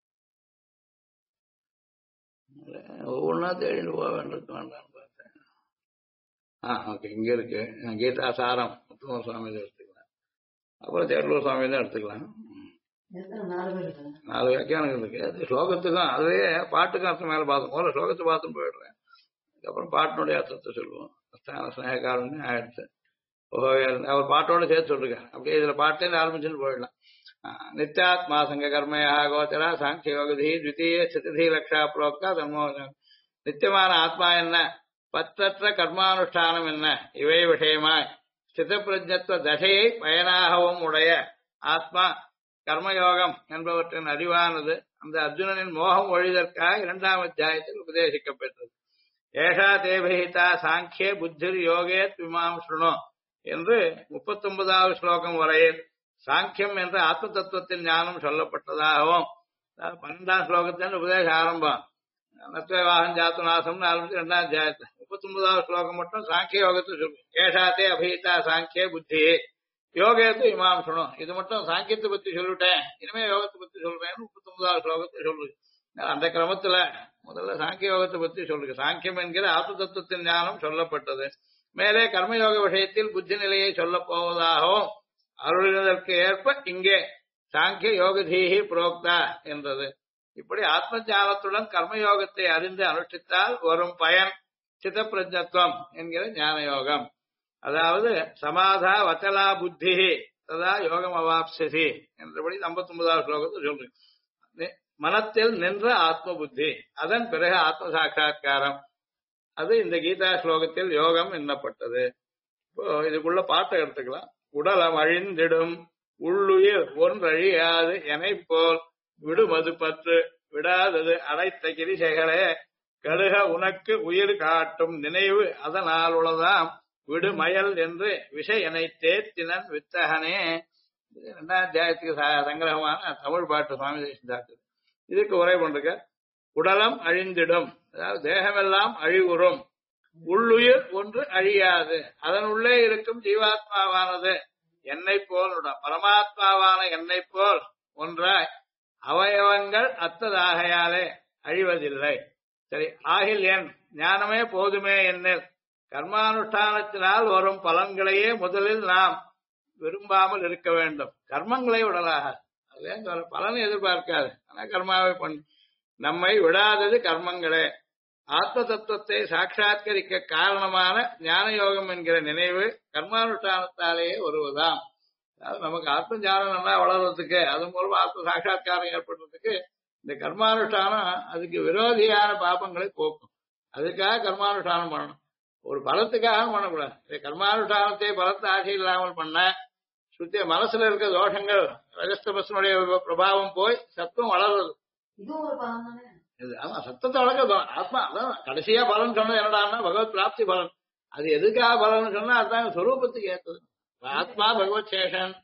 ஒவ்வொன்றா தேடிட்டு போக வேண்டியிருக்கு வேண்டாம்னு பார்த்தேன். ஓகே இங்க இருக்கு. கீதா சாரம் உத்தம சுவாமி தான் எடுத்துக்கலாம். அப்புறம் தேடலூர் சுவாமி தான் எடுத்துக்கலாம். 4 வியாக்கியானங்கள் இருக்கு. அது ஸ்லோகத்துக்கும் அதுவே பாட்டுக்கும் அர்த்தம் மேல பார்த்தோம். முதல்ல ஸ்லோகத்தை பார்த்துன்னு போயிடுறேன். அதுக்கப்புறம் பாட்டினுடைய அர்த்தத்தை சொல்லுவோம். ஸ்தான ஸ்நேகக்காரன்னு ஆயிடுச்சு. அவர் பாட்டோட சேர்த்து சொல்லிருக்காரு. அப்படியே இதுல பாட்டிலேருந்து ஆரம்பிச்சுன்னு போயிடலாம். நித்யாத்மா சங்க கர்மயா கோச்சரா சாங்கிய யோகதி த்விதீய சதுர்த்தி லட்சா புரோக்தா தன்மோஜனம். நித்தியமான ஆத்மா என்ன, பற்றற்ற கர்மானுஷ்டானம் என்ன, இவை விஷயமாய் ஸ்தித பிரஜத்துவ தசையை பயனாகவும் உடைய ஆத்மா கர்மயோகம் என்பவற்றின் அறிவானது அந்த அர்ஜுனனின் மோகம் ஒழிதற்காக 2ஆம் அத்தியாயத்தில் உபதேசிக்கப்பட்டது. ஏஷா தேபிஹிதா சாங்கிய புத்திர் யோகே விமாம் ஸ்ருணோ என்று 39வது ஸ்லோகம் வரையில் சாங்கியம் என்ற ஆத்ம தத்துவத்தின் ஞானம் சொல்லப்பட்டதாகவும் 12ஆம் ஸ்லோகத்தின் உபதேச ஆரம்பம் நத்வாகம் ஜாத்துநாசம்னு ஆரம்பிச்சு 2ஆம் அத்தியாயத்தில் 39வது ஸ்லோகம் மட்டும் சாங்கிய யோகத்தை சொல்லும். ஏஷாத்தே அபிஹிதா சாங்கிய புத்தி யோகத்து இமாம் சொன்னோம். இது மட்டும் சாங்கியத்தை பத்தி சொல்லிட்டேன், இனிமே யோகத்தை பத்தி சொல்றேன்னு 39வது ஸ்லோகத்தை சொல்லுது. அந்த கிரமத்துல முதல்ல சாங்கிய யோகத்தை பத்தி சொல்லுங்க. சாங்கியம் என்கிற ஆத்ம தத்துவத்தின் ஞானம் சொல்லப்பட்டது. மேலே கர்மயோக விஷயத்தில் புத்தி நிலையை சொல்ல போவதாகவும் அருளினதற்கு ஏற்ப இங்கே சாங்கிய யோகதீஹி புரோக்தா என்றது. இப்படி ஆத்ம ஞானத்துடன் கர்மயோகத்தை அறிந்து அனுஷ்டித்தால் வரும் பயன் சித பிரஜத்துவம் என்கிற ஞான யோகம். அதாவது சமாதா வச்சலா புத்தி ததா யோகம் அவாப்சசி என்றபடி 59வது ஸ்லோகத்தில் சொல்றேன். மனத்தில் நின்ற ஆத்ம புத்தி, அதன் பிறகு ஆத்ம சாட்சா்காரம், அது இந்த கீதா ஸ்லோகத்தில் யோகம் எண்ணப்பட்டது. இப்போ இதுக்குள்ள பாட்டை எடுத்துக்கலாம். உடலம் அழிந்திடும் உள்ளுயிர் ஒன்றழியாது எனை போல் விடுமது பற்று விடாதது அடைத்த கிரிசைகளே கடுக உனக்கு உயிர் காட்டும் நினைவு அதனால் உளதாம் விடுமயல் என்று விஷயனை தேத்தினன் வித்தகனே. 2ஆம் அத்தியாயத்துக்கு சங்கிரகமான தமிழ் பாட்டு சுவாமி தேசிதாக்கு. இதுக்கு உரை பண்றக்க உடலம் அழிந்திடும், அதாவது தேகமெல்லாம் அழிவுறும், உள்ளுயிர் ஒன்று அழியாது, அதன் உள்ளே இருக்கும் ஜீவாத்மாவானது என்னை போல் பரமாத்மாவான என்னை போல் ஒன்றாய் அவயவங்கள் அத்ததாகையாலே அழிவதில்லை. சரி, ஆகில் என் ஞானமே போதுமே என்னில் கர்மானுஷ்டானத்தினால் வரும் பலன்களையே முதலில் நாம் விரும்பாமல் இருக்க வேண்டும். கர்மங்களை விடலாக, அதே பலனை எதிர்பார்க்காது, ஆனா கர்மாவை பண்ணு. நம்மை விடாதது கர்மங்களே. ஆத்ம தத்துவத்தை சாட்சாத்கரிக்க காரணமான ஞான யோகம் என்கிற நினைவு கர்மானுஷ்டானத்தாலேயே வருவதாம். அதாவது நமக்கு ஆத்ம ஞானம் நல்லா வளர்றதுக்கு, அது மூலமா ஆத்ம சாட்சா்காரம் ஏற்படுறதுக்கு இந்த கர்மானுஷ்டானம் அதுக்கு விரோதியான பாபங்களை போக்கும். அதுக்காக கர்மானுஷ்டானம் பண்ணணும், ஒரு பலத்துக்காக பண்ணக்கூடாது. கர்மானுஷ்டானத்தை பலத்தை ஆசை இல்லாமல் பண்ண சுத்திய மனசுல இருக்க தோஷங்கள் ரஜஸ்தமசனுடைய பிரபாவம் போய் சத்துவம் வளர்றது. ஆமா, சத்தத்தை வளர்க்க ஆத்மா அதான் கடைசியா பலன் சொன்னது என்னடான்னா பகவத் பிராப்தி பலன். அது எதுக்காக பலன் சொன்னா அதுதான் சொரூபத்துக்கு ஏற்றது. ஆத்மா பகவத் சேஷன்.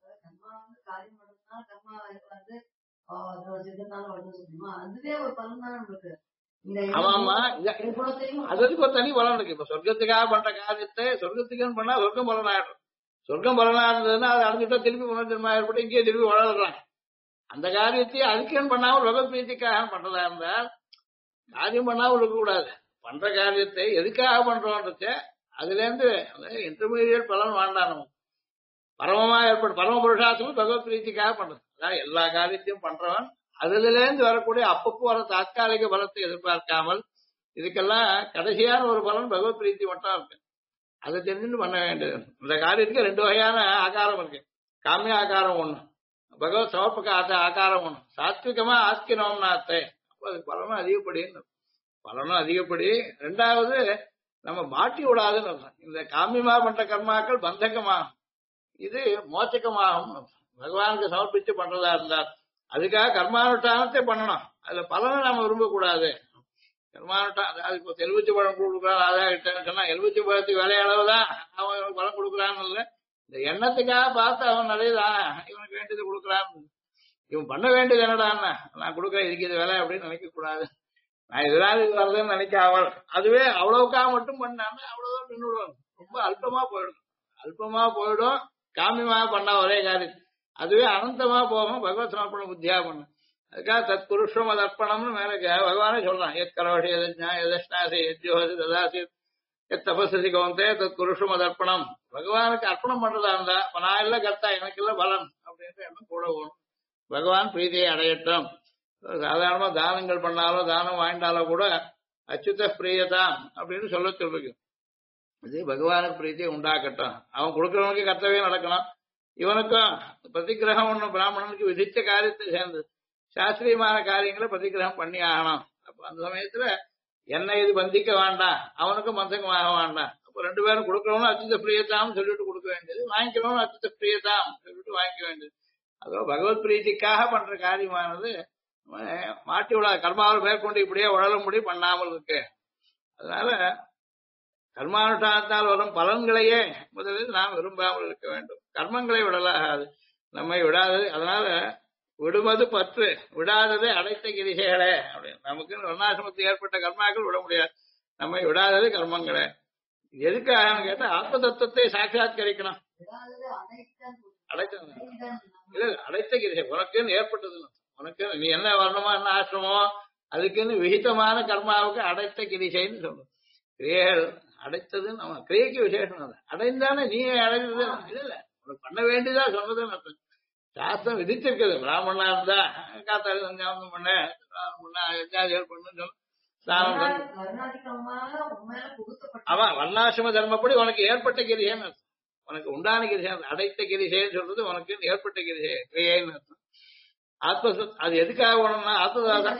ஆமாமா, அதுக்கு ஒரு தனி பலன் இருக்கு. இப்ப சொர்க்கத்துக்காக பண்ற காரியத்தை சொர்க்கத்துக்குன்னு பண்ணா சொர்க்கம் பலன் ஆயிடும். சொர்க்கம் பலனா இருந்ததுன்னா அது அடைஞ்சிட்டா திருப்பி புனர்ஜென்மா ஏற்பட்டு இங்கேயே திருப்பி வளர்றாங்க. அந்த காரியத்தையும் அதுக்குன்னு பண்ணாமல் பகவத் பிரீத்திக்காக பண்றதா இருந்தால் காரியம் பண்ணாமல் இருக்க கூடாது. பண்ற காரியத்தை எதுக்காக பண்றோம்ன்றத அதுல இருந்து இன்டர்மீடியட் பலன் வேண்டாம். நம்ம பரமமா ஏற்படும் பரம புருஷார்த்தமும் பகவத் பிரீத்திக்காக பண்றது. அதாவது எல்லா காரியத்தையும் பண்றவன் அதுல இருந்து வரக்கூடிய அப்பப்போ வர தாற்காலிக பலத்தை எதிர்பார்க்காமல் இதுக்கெல்லாம் கடைசியான ஒரு பலன் பகவத் பிரீத்தி மட்டும் இருக்கு. அதை தெரிஞ்சுட்டு பண்ண வேண்டியது. இந்த காரியத்துக்கு 2 வகையான ஆகாரம் இருக்கு. காமிய ஆகாரம் ஒண்ணு, பகவத் சமர்ப்பக ஆகாரம் ஒண்ணு. சாத்விகமா ஆஸ்கினோம்னாத்தே, அப்போ அதுக்கு பலனும் அதிகப்படி. பலனும் அதிகப்படி. 2வது நம்ம மாட்டி விடாதுன்னு அர்த்தம். இந்த காமியமா பண்ற கர்மாக்கள் பந்தகமாகும், இது மோச்சகமாகும். பகவானுக்கு சமர்ப்பிச்சு பண்றதா இருந்தால் அதுக்காக கர்மானுஷ்டானத்தை பண்ணணும். அதுல பலனை நாம விரும்பக்கூடாது. கர்மானுஷ்டானம் அது இப்போ எலுமிச்சை பழம் கொடுக்குறான் அதான் கிட்டேன்னு சொன்னா எலுமிச்சை பழத்துக்கு விலை அளவுதான் அவன் பழம் கொடுக்குறான்னு இல்லை. இந்த எண்ணத்துக்காக பார்த்து அவன் நிறையதான் இவனுக்கு வேண்டியது கொடுக்குறான்னு. இவன் பண்ண வேண்டியது என்னடான்னா நான் கொடுக்குறேன் இதுக்கு இது விலை அப்படின்னு நினைக்க கூடாது. நான் இதனால இது வருதுன்னு நினைக்காமல் அதுவே அவ்வளவுக்காக மட்டும் பண்ணாம அவ்வளவுதான் நின்றுடுவாங்க. ரொம்ப அல்பமா போயிடும். காமியமாக பண்ணா ஒரே காரியம். அதுவே அனந்தமா போகும் பகவத் சமர்ப்பண புத்தியா பண்ணும். அதுக்காக தத் புருஷம் அது அர்ப்பணம்னு மேல பகவானே சொல்றான். எத் கரோஷி எதஷ்டாசி எத்யோசி ததாசி எத் தபசி கவந்தே தத் புருஷம் அது அர்ப்பணம். பகவானுக்கு அர்ப்பணம் பண்றதா இருந்தா நான் இல்ல கர்த்தா எனக்கு இல்ல பலன் அப்படின்ற எண்ணம் கூட போகணும். பகவான் பிரீதியை அடையட்டும். சாதாரணமா தானங்கள் பண்ணாலோ தானம் வாங்கிட்டாலோ கூட அச்சுத பிரியதான் அப்படின்னு சொல்லிருக்கு. இது பகவானுக்கு பிரீத்தியை உண்டாக்கட்டும். அவன் கொடுக்கிறவனுக்கு கர்த்தவியம் நடக்கணும். இவனுக்கும் பிரதிகிரகம் ஒண்ணு பிராமணனுக்கு விதிச்ச காரியத்தை சேர்ந்தது. சாஸ்திரியமான காரியங்களை பிரதிகிரகம் பண்ணி ஆகணும். அப்ப அந்த சமயத்துல என்ன இது பந்திக்க வேண்டாம், அவனுக்கும் பந்தகமாக வேண்டாம். அப்ப ரெண்டு பேரும் கொடுக்கிறவனும் அச்சுத்த பிரியதாம் சொல்லிட்டு கொடுக்க வேண்டியது, வாங்கிக்கிறவனும் அச்சுத்த பிரியதாம் சொல்லிட்டு வாங்கிக்க வேண்டியது. அதோ பகவத் பிரீத்திக்காக பண்ற காரியமானது மாட்டி விட கர்மாவில் மேற்கொண்டு இப்படியே உழலும்படி பண்ணாமல் இருக்கு. அதனால கர்மானுஷ்டானத்தால் வரும் பலன்களையே முதலில் நாம் விரும்பாமல் இருக்க வேண்டும். கர்மங்களை விடலாகாது, நம்மை விடாதது. அதனால விடுவது பற்று, விடாதது அடைத்த கிரிசைகளே அப்படின்னு. நமக்கு வர்ணாசிரமத்தில் ஏற்பட்ட கர்மாக்கள் விட முடியாது. நம்மை விடாதது கர்மங்களே. எதுக்காக கேட்டா ஆத்ம தத்துவத்தை சாட்சாத்கரிக்கணும். அடைத்த இல்ல அடைத்த கிரிசை உனக்குன்னு ஏற்பட்டது. உனக்கு நீ என்ன வர்ணமோ என்ன ஆசிரமோ அதுக்குன்னு விகிதமான கர்மாவுக்கு அடைத்த கிரிசைன்னு சொல்லணும். கிரியைகள் அடைத்தது நம்ம கிரியைக்கு விசேஷம். அடைந்தானே நீ அடைந்தது இல்ல, உனக்கு பண்ண வேண்டியதா சொன்னதுன்னு அர்த்தம். சாஸ்திரம் விதிச்சிருக்குது. பிராமணா இருந்தா காத்தாடி சஞ்சாவனம் பண்ண பண்ணு ஸ்நானம் அவன் வர்ணாசிரம தர்மப்படி உனக்கு ஏற்பட்ட கிரிசைன்னு அர்த்தம். உனக்கு உண்டான கிரிசை அடைத்த கிரிசைன்னு சொல்றது உனக்கு ஏற்பட்ட கிரிசை கிரியைன்னு அர்த்தம். ஆத்மசத் அது எதுக்காக வேணும்னா ஆத்மதாதான்.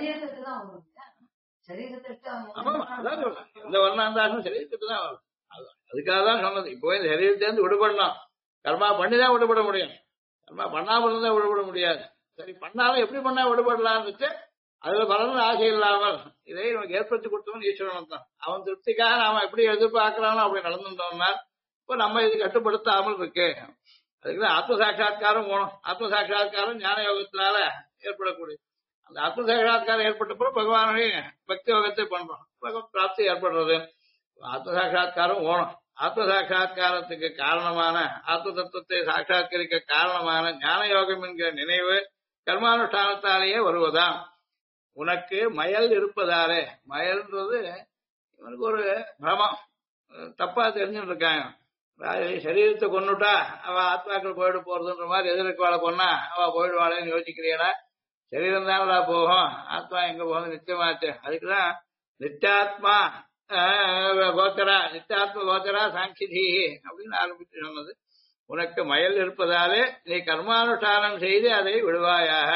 ஆமா அதான் சொல்றேன். எந்த வர்ணம் இருந்தாலும் சரீரத்துக்கு தான் வரும். அதுக்காக தான் சொன்னது. இப்போ இந்த சரீரத்திலிருந்து விடுபடணும். கர்மா பண்ணிதான் விடுபட முடியும். கர்மா பண்ணாமல் இருந்தா விடுபட முடியாது. சரி பண்ணாலும் எப்படி பண்ணா விடுபடலாம்னு வச்சு அதுல பலன் ஆசை இல்லாமல் இதை நமக்கு ஏற்படுத்தி கொடுத்தவன் ஈஸ்வரன் தான். அவன் திருப்திக்காக நாம எப்படி எதிர்பார்க்கிறானோ அப்படி நடந்துட்டோம்னா இப்ப நம்ம இது கட்டுப்படுத்தாமல் இருக்கு. அதுக்குதான் ஆத்ம சாட்சா்காரம் போகணும். ஆத்ம சாட்சா்காரம் ஞான யோகத்தினால ஏற்படக்கூடிய அந்த ஆத்ம சாட்சா்காரம் ஏற்பட்டப்பறம் பகவானுடைய பக்தி யோகத்தை பண்றோம். பகவத் பிராப்தி ஏற்படுறது. ஆத்ம சாட்சா்காரம் ஓணும். ஆத்ம சாட்சா்காரத்துக்கு காரணமான ஆத்ம தத்துவத்தை சாட்சாத்கரிக்க காரணமான ஞான யோகம் என்கிற நினைவு கர்மானுஷ்டானத்தாலேயே வருவதாம். உனக்கு மயல் இருப்பதாலே, மயல்ன்றது இவனுக்கு ஒரு பிரமம், தப்பா தெரிஞ்சுட்டு இருக்காங்க. சரீரத்தை கொண்டுட்டா அவ ஆத்மாக்கள் போயிட்டு போறதுன்ற மாதிரி எதிர்க்கவாளை கொன்னா அவ போயிடுவாளேன்னு யோசிக்கிறீடா. சரீரம் தானடா போகும், ஆத்மா எங்க போகும் நிச்சயமாச்சு. அதுக்குதான் நித்தியாத்மா கோச்சரா நித்தியாத்ம கோச்சரா சாட்சிதி அப்படின்னு ஆரம்பிச்சு சொன்னது. உனக்கு மயல் இருப்பதாலே நீ கர்மானுஷ்டானம் செய்து அதை விடுவாயாக.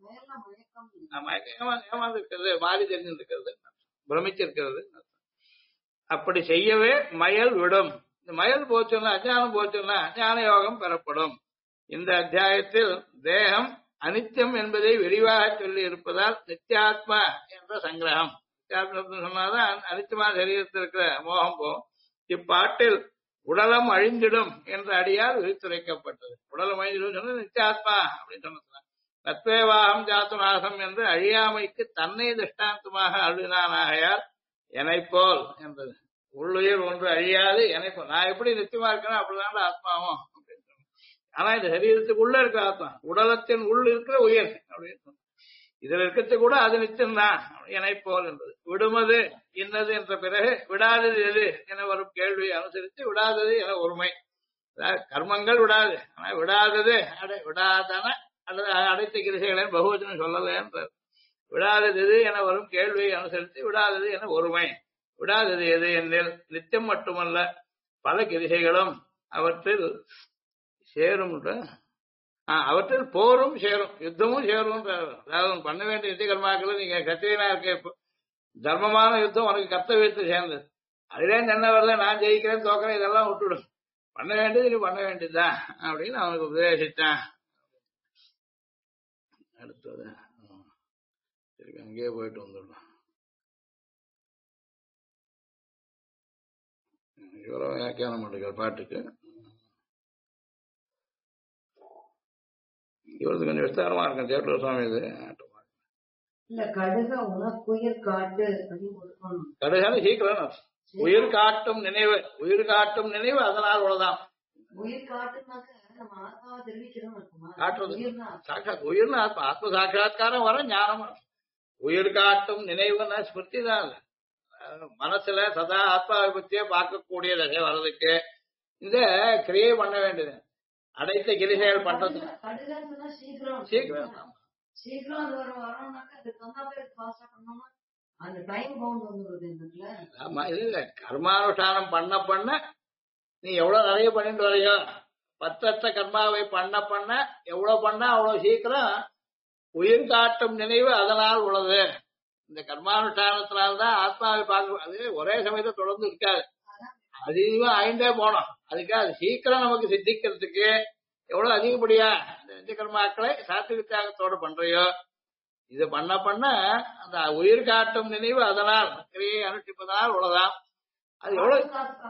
ஏமாந்திருக்கிறது, மாறி தெரிஞ்சிருக்கிறது, பிரமிச்சிருக்கிறது. அப்படி செய்யவே மயல் விடும். இந்த மயல் போச்சுன்னா அஞ்ஞானம் போச்சுன்னா ஞான யோகம் பெறப்படும். இந்த அத்தியாயத்தில் தேகம் அனித்தியம் என்பதை விரிவாக சொல்லி இருப்பதால் நித்தியாத்மா என்ற சங்கிரகம். நித்தியாத்மா சொன்னாதான் அனித்தியமான சரீரத்தில் இருக்கிற மோகம் போகும். இப்பாட்டில் உடலம் அழிந்திடும் என்ற அடியால் விரித்துரைக்கப்பட்டது. உடலம் அழிந்திடும் சொன்ன நித்தியாத்மா அப்படின்னு சொன்னது. தத்வேவாகம் ஜாத்துநாசம் என்று அழியாமைக்கு தன்னை திருஷ்டாந்தமாக அழுதினானாகையால் என்னை போல் என்றது. உள்ளுயிர் ஒன்று அழியாது என்னை போல். நான் எப்படி நித்தியமா இருக்கேனோ அப்படிதான் ஆத்மாவும் அப்படின்னு சொன்னேன். ஆனா இந்த சரீரத்துக்கு உள்ள இருக்க ஆத்மா, உடலத்தின் உள்ள இருக்கிற உயிர் அப்படின்னு சொன்ன. இதுல இருக்கிறது கூட அது நிச்சயம்தான் என்னை போல் என்பது. விடுமது இன்னது என்ற பிறகு விடாதது எது என வரும் கேள்வியை அனுசரித்து விடாதது என ஒருமை. கர்மங்கள் விடாது, ஆனா விடாதது விடாதான அல்லது அடைத்த கிரிசைகளை பகுவச்சனம் சொல்லல என்றார். விடாதது எது என வரும் கேள்வியை அனுசரித்து விடாதது என ஒருமை. விடாதது எது என்னில் நித்தியம் மட்டுமல்ல பல கிரிசைகளும் அவற்றில் சேரும், அவற்றில் போரும் சேரும், யுத்தமும் சேரும். அதாவது பண்ண வேண்டிய நித்திய கர்மாக்கள் நீங்க கத்திரியனா இருக்க இப்போ தர்மமான யுத்தம் உனக்கு கர்த்தவியத்தை சேர்ந்தது. அதுல என்ன வரல நான் ஜெயிக்கிறேன் தோக்கிறேன் இதெல்லாம் விட்டுடும். பண்ண வேண்டியது நீ பண்ண வேண்டியதுதான் அப்படின்னு அவனுக்கு உபதேசித்தான். அடுத்தது சரி அங்கேயே போயிட்டு வந்துடலாம். இவ்வளவு வியாக்கியானம் பண்ணுற பாட்டுக்கு இவரது கொஞ்சம் விஸ்தாரமா இருக்கும். தேட்டர் சுவாமி இது கடுகான சீக்கிரம் உயிர் காட்டும் நினைவு, உயிர் காட்டும் நினைவு அதனால் உலதான். உயிர் காட்டுனாக்க காட்டுறது சாட்சாத் உயிர்னு ஆத்ம சாட்சா்காரம் வர ஞானம். உயிர் காட்டும் நினைவுன்னா ஸ்மிருதி தான் இல்ல. மனசுல சதா ஆத்மாவை பத்தியே பார்க்கக்கூடிய தசை வர்றதுக்கு இந்த கிரியை பண்ண வேண்டியது. அடைத்த கிரிசைகள் பண்றது சீக்கிரம். ஆமா இல்ல கர்மானுஷ்டானம் பண்ண பண்ண நீ எவ்வளவு நிறைய பண்ணிட்டு வரையோ, பத்தற்ற கர்மாவை பண்ண பண்ண எவ்வளவு பண்ணா அவ்வளவு சீக்கிரம் உயிர் காட்டும் நினைவு அதனால் உள்ளது. இந்த கர்மானுஷ்டானத்தினால்தான் ஆத்மாவை பார்க்க, அது ஒரே சமயத்தை தொடர்ந்து இருக்காது, அதிகமா ஆயிண்டே போனோம். அதுக்காக அது சீக்கிரம் நமக்கு சித்திக்கிறதுக்கு எவ்வளவு அதிகப்படியா இந்த நித்திய கர்மாக்களை சாத்விக தியாகத்தோட பண்றையோ, இது பண்ண பண்ண அந்த உயிர் காட்டும் நினைவு அதனால் கிரியை அனுஷ்டிப்பதனால் உள்ளதாம். அது எவ்வளவு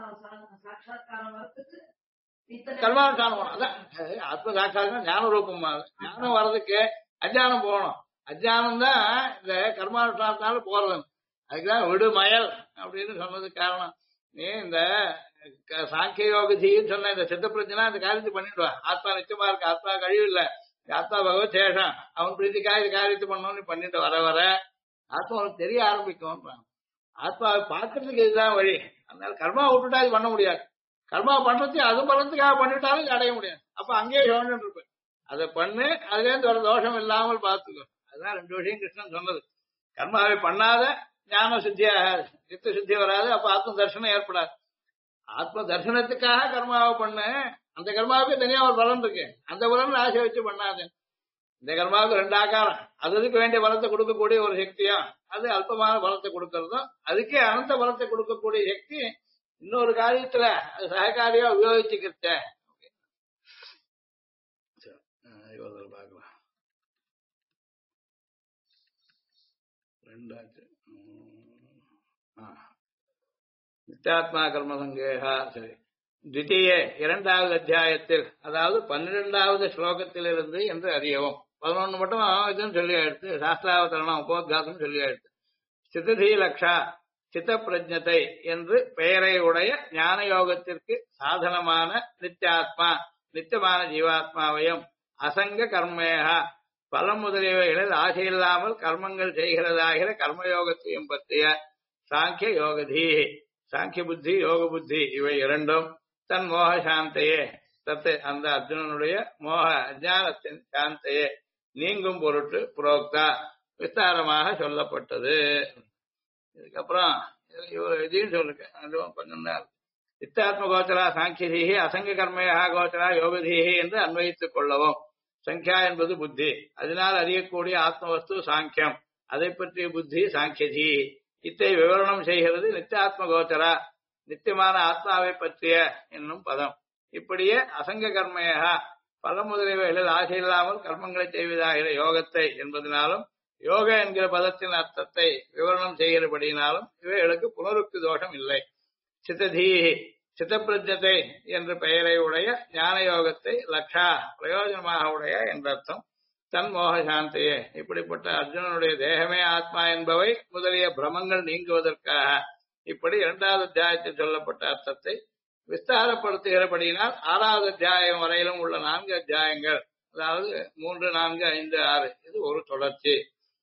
கர்மானுஷ்டானம் அதான் ஆத்ம சாட்சாத்தான் ஞான ரூபம். ஞானம் வர்றதுக்கு அஜானம் போகணும். அஜானம் தான் இந்த கர்மானுஷ்டானத்தினால போறது. அதுக்குதான் விடுமயல் அப்படின்னு சொன்னதுக்கு காரணம். நீ இந்த சாங்கிய யோகதின்னு சொன்ன இந்த சித்த பிரச்சனை இந்த காரியத்தை பண்ணிடுவா. ஆத்மா நிச்சயமா இருக்கு, ஆத்மா கழிவு இல்ல, ஆத்மா பகவத் சேஷம், அவன் பிரீதிக்காக இது காரியத்தை பண்ணணும்னு பண்ணிட்டு வர வர ஆத்மா அவனுக்கு தெரிய ஆரம்பிக்கும். ஆத்மாவை பார்க்கறதுக்கு இதுதான் வழி. அதனால கர்மா விட்டுட்டா இது பண்ண முடியாது. கர்மா பண்றதுக்கு அது பண்றதுக்காக பண்ணிட்டாலும் இது அடைய முடியாது. அப்ப அங்கேயே யோகன் இருப்பேன். அதை பண்ணு, அதுல இருந்து ஒரு தோஷம் இல்லாமல் பார்த்துக்கோ. அதுதான் ரெண்டு விஷயம் கிருஷ்ணன் சொன்னது. கர்மாவை பண்ணாத ஞான சித்தி ஆகாது, சித்த சித்தி வராது, அப்ப ஆத்ம தர்சனம் ஏற்படாது. ஆத்ம தர்சனத்துக்காக கர்மாவை பண்ணு, அந்த கர்மாவுக்கு தனியா ஒரு பலன் இருக்கு, அந்த பலன் ஆசை வச்சு பண்ணாது. இந்த கர்மாவுக்கு ரெண்டு ஆகாரம், அதுக்கு வேண்டிய பலத்தை கொடுக்கக்கூடிய ஒரு சக்தியும், அது அல்பமான பலத்தை கொடுக்கறதும், அதுக்கே அனந்த பலத்தை கொடுக்கக்கூடிய சக்தி இன்னொரு காரியத்துல அது சககாரியா உபயோகிச்சுக்கிட்ட. பார்க்கலாம் ரெண்டாச்சு நித்யாத்மா கர்ம சங்கேகா. சரி, தித்திய இரண்டாவது அத்தியாயத்தில், அதாவது 12வது ஸ்லோகத்திலிருந்து என்று அறியவும். 11 மட்டும் இதுன்னு சொல்லி ஆயிடுத்து. சாஸ்திராவதரணம் உபோத்காதம் சொல்லி ஆயிடுத்து. ஸ்திதி லக்ஷா சித்த பிரஜத்தை என்று பெயரை உடைய ஞான யோகத்திற்கு சாதனமான நித்யாத்மா நித்தியமான ஜீவாத்மாவையும் அசங்க கர்மேகா பலம் முதலியவைகளில் ஆசையில்லாமல் கர்மங்கள் செய்கிறதாகிற கர்மயோகத்தையும் பற்றிய சாங்கிய யோகதி, சாங்கிய புத்தி யோக புத்தி இவை இரண்டும் தன் மோக சாந்தையே தத்து அந்த அர்ஜுனனுடைய மோக அஜானத்தின் சாந்தையே நீங்கும் பொருட்டு புரோக்தா விஸ்தாரமாக சொல்லப்பட்டது. இதுக்கப்புறம் இதையும் சொல்லுங்க, அதுவும் கொஞ்சம் தான். நித்தியாத்ம கோச்சரா சாங்கியதீகி அசங்க கர்மயா கோச்சரா யோகதீகி என்று அன்வயித்துக் கொள்ளவும். சங்கியா என்பது புத்தி, அதனால் அறியக்கூடிய ஆத்மவஸ்து சாங்கியம், அதை பற்றிய புத்தி சாங்கியதி. இத்தை விவரணம் செய்கிறது நித்தியாத்ம கோச்சரா நித்தியமான ஆத்மாவை பற்றிய என்னும் பதம். இப்படியே அசங்க கர்மயா பல முதலியவைகளில் ஆசையில்லாமல் கர்மங்களை செய்வதாகிற யோகத்தை என்பதனாலும் யோக என்கிற பதத்தின் அர்த்தத்தை விவரணம் செய்கிறபடியினாலும் இவைகளுக்கு புனருக்கு தோஷம் இல்லை. சித்ததீஹி சித்தப்பிரஜத்தை என்ற பெயரை உடைய ஞான யோகத்தை லக்ஷா பிரயோஜனமாக உடைய என்றர்த்தம். தன் மோக சாந்தையே இப்படிப்பட்ட அர்ஜுனனுடைய தேகமே ஆத்மா என்பவை முதலிய பிரமங்கள் நீங்குவதற்காக இப்படி 2வது அத்தியாயத்தில் சொல்லப்பட்ட அர்த்தத்தை விஸ்தாரப்படுத்துகிறபடியினால் 6வது அத்தியாயம் வரையிலும் உள்ள 4 அத்தியாயங்கள், அதாவது 3, 4, 5, 6 இது ஒரு தொடர்ச்சி.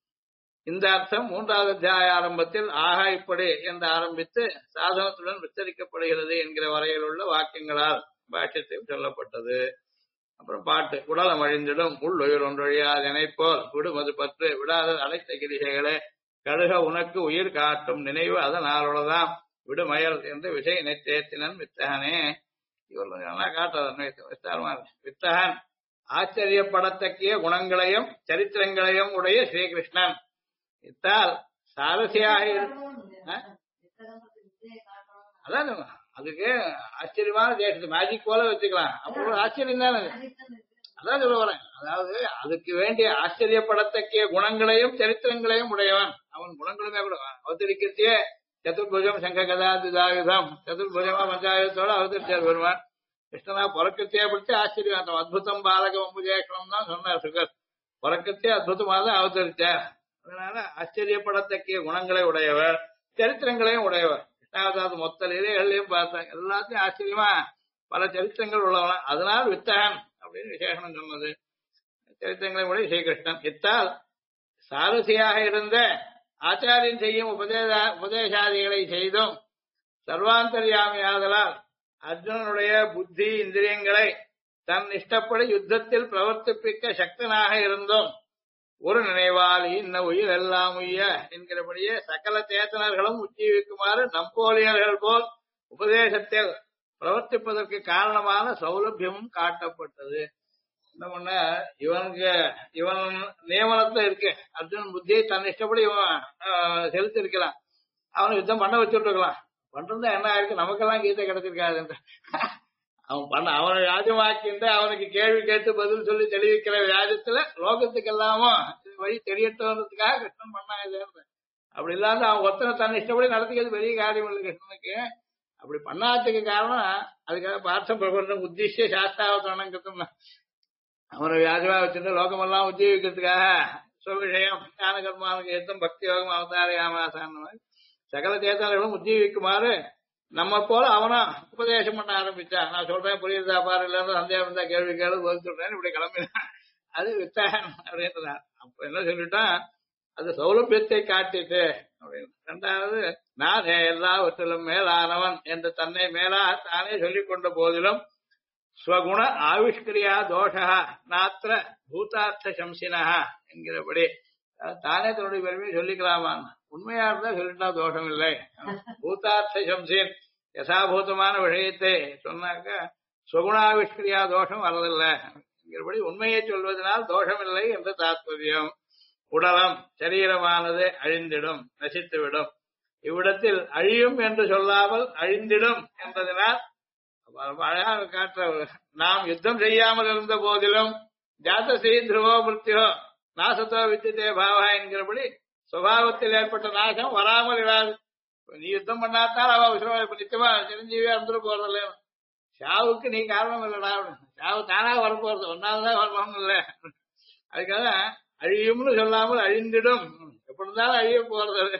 இந்த அர்த்தம் 3வது அத்தியாய ஆரம்பத்தில் ஆகா இப்படி என்று ஆரம்பித்து சாதனத்துடன் விஸ்தரிக்கப்படுகிறது என்கிற வரையில் உள்ள வாக்கியங்களால் பாஷ்யத்தில் சொல்லப்பட்டது. அப்புறம் பாட்டு. உடலம் அழிந்திடும் உள்ளுயிர் ஒன்றொழியாது நினைப்போல் விடுமது பற்று விடாத அழைத்த கிரிசைகளே கழுக உனக்கு உயிர் காட்டும் நினைவு அதனாலுள்ளதாம் விடுமயல் என்று விஷய நிச்சயத்தினன் வித்தகனே. இவர்கள் நல்லா காட்டாத விஸ்தாரமா வித்தகன் ஆச்சரியப்படத்தக்கிய குணங்களையும் சரித்திரங்களையும் உடைய ஸ்ரீகிருஷ்ணன். இத்தால் சாரசியாக அதான் அதுக்கு ஆச்சரியமான தேசத்து மேஜிக் போல வச்சுக்கலாம். அப்போ ஆச்சரியம் தானே, அதான் சொல்ல வரேன். அதாவது அதுக்கு வேண்டிய ஆச்சரியப்படத்தக்கிய குணங்களையும் சரித்திரங்களையும் உடையவன். அவன் குணங்களுமே கூட அவதரிக்கத்தையே சதுர்புஜம் சங்க கதா துதாயுதம் சதுர்புஜமா பஞ்சாயுதத்தோட அவதரிச்சார் வருவான். கிருஷ்ணனா பிறக்கத்தையே படுத்தி ஆச்சரியம் அத்புதம் பாலக வம்புஜேஷனம் தான் சொன்னார் சுகர். பிறக்கத்தையே அத்புதமாக தான் அவதரிச்சார். அதனால ஆச்சரியப்படத்தக்கிய குணங்களை உடையவர், சரித்திரங்களையும் உடையவர். கிருஷ்ணாவதாது மொத்த லீலைகளையும் பார்த்தாங்க, எல்லாத்தையும் ஆச்சரியமா பல சரித்திரங்கள் உள்ளவன். அதனால் வித்தகன் அப்படின்னு விசேஷனம் சொன்னது. சரித்திரங்களை கூட ஸ்ரீகிருஷ்ணன் இத்தால் சாரதியாக இருந்த ஆச்சாரியன் செய்யும் உபதேசாதிகளை செய்தும் சர்வாந்தர்யாமியாதலால் அர்ஜுனனுடைய புத்தி இந்திரியங்களை தன் இஷ்டப்படி யுத்தத்தில் பிரவர்த்திப்பிக்க சக்தனாக இருந்தும் ஒரு நினைவால் இன்ன உயிர் எல்லாம் உய்ய என்கிறபடியே சகல சேத்தனர்களும் உஜ்ஜீவிக்குமாறு நம்போலியர்கள் போல் உபதேசத்தில் பிரவர்த்திப்பதற்கு காரணமான சௌலபியமும் காட்டப்பட்டது. என்ன பண்ண இவன் நியமனத்துல இருக்கு. அர்ஜுனன் புத்தியை தன் இஷ்டப்படி இவன் செலுத்தி இருக்கலாம். அவனை யுத்தம் பண்ண வச்சுட்டு இருக்கலாம். பண்றதா என்ன ஆயிருக்கு, நமக்கெல்லாம் கீதை கிடைச்சிருக்காது. அவனை வியாஜமாக்கின்ற அவனுக்கு கேள்வி கேட்டு பதில் சொல்லி தெளிவிக்கிற வியாஜத்துல லோகத்துக்கு எல்லாமும் வழி தெரியட்டோன்றதுக்காக கிருஷ்ணன் பண்ணாங்க. அப்படி இல்லாத அவன் ஒத்தனை தன் இஷ்டப்படி நடத்திக்கிறது பெரிய காரியம் இல்லை கிருஷ்ணனுக்கு. அப்படி பண்ணாததுக்கு காரணம் அதுக்காக பார்த்த பிரபந்தம் உத்திஷ்ய சாஸ்திராவத்தோம் அவனை வியாஜமா வச்சிருந்து லோகமெல்லாம் உத்தியோகிக்கிறதுக்காக சுவிஷயம் ஞான கர்மாவுக்கு ஏத்தம் பக்தி யோகம் அவதாரயாமாசான சகல சேத்தனர்களும் உஜ்ஜீவிக்குமாறு நம்ம போல அவனும் உபதேசம் பண்ண ஆரம்பிச்சான். நான் சொல்றேன் புரியுதா பாரு, இல்ல சந்தேகம் இருந்தா கேள்வி கேளு பதில் சொல்றேன் இப்படி கிளம்பினான். அது வித்தகன் அப்படின்றான். அப்ப என்ன சொல்லிட்டான், அது சௌலபியத்தை காட்டிட்டு அப்படின்னு. ரெண்டாவது நான் எல்லாவற்றிலும் மேலானவன் என்று தன்னை மேலா தானே சொல்லிக் கொண்ட போதிலும் ஸ்வகுண ஆவிஷ்கிரியா தோஷா நாத்திர பூதார்த்த சம்சினா என்கிறபடி தானே தன்னுடைய பெருமையை சொல்லிக்கலாமான். உண்மையா இருந்தா சொல்லிட்டா தோஷம் இல்லை. பூதார்த்த சம்சின் யசாபூதமான விஷயத்தை சொன்னாக்க ஸ்வகுணாவிஷ்கிரியா தோஷம் வரதில்லை என்கிறபடி உண்மையை சொல்வதனால் தோஷம் இல்லை என்று தாத்பரியம். உடலம் சரீரமானது அழிந்திடும், நசித்துவிடும். இவ்விடத்தில் அழியும் என்று சொல்லாமல் அழிந்திடும் என்பதனால் அழகாக காட்ட, நாம் யுத்தம் செய்யாமல் இருந்த போதிலும் ஜாதஸ்ரீ துருவோ மிருத்யோ நாசத்தோ வித்தியதே பாவா என்கிறபடி சுபாவத்தில் ஏற்பட்ட நாசம் வராமல் இராது. நீ யுத்தம் பண்ணாதான் அவ இப்ப நிச்சயமா சிரஞ்சீவியா இருந்துட்டு போறதில்ல. சாவுக்கு நீ காரணம் இல்லடா. சாவு தானா வரப்போறது, ஒன்னாவதுதான் வரணும் இல்ல. அதுக்காக அழியும்னு சொல்லாமல் அழிந்திடும், எப்படி இருந்தாலும் அழிய போறது,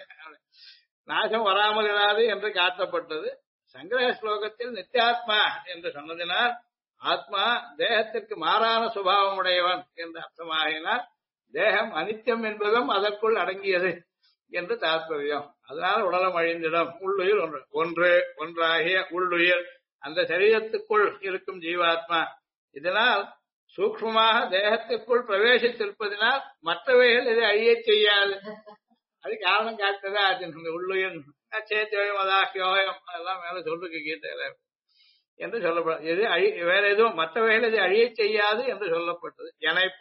நாசம் வராமல் இராது என்று காட்டப்பட்டது. சங்கிரக ஸ்லோகத்தில் நித்தியாத்மா என்று சொன்னதினால் ஆத்மா தேகத்திற்கு மாறான சுபாவம் உடையவன் என்று அர்த்தமாகினால் தேகம் அனித்தியம் என்பதும் அதற்குள் அடங்கியது என்று தாத்பரியம். அதனால் உடலம் அழிந்திடும். உள்ளுயிர் ஒன்றாகிய உள்ளுயிர் அந்த சரீரத்துக்குள் இருக்கும் ஜீவாத்மா இதனால் சூக்ஷ்மமாக தேகத்திற்குள் பிரவேசித்திருப்பதனால் மற்றவைகள் இதை அழியச் செய்யாது. அது காரணம் காட்டுறதா உள்ளுயிர் சேத்தியோயம் அதாக்கியோயம் அதெல்லாம் மேல சொல்றதுக்கு கீதையில என்று சொல்லப்படும். இது வேற எதுவும் மற்றவைகள் இது அழியச் செய்யாது என்று சொல்லப்பட்டது.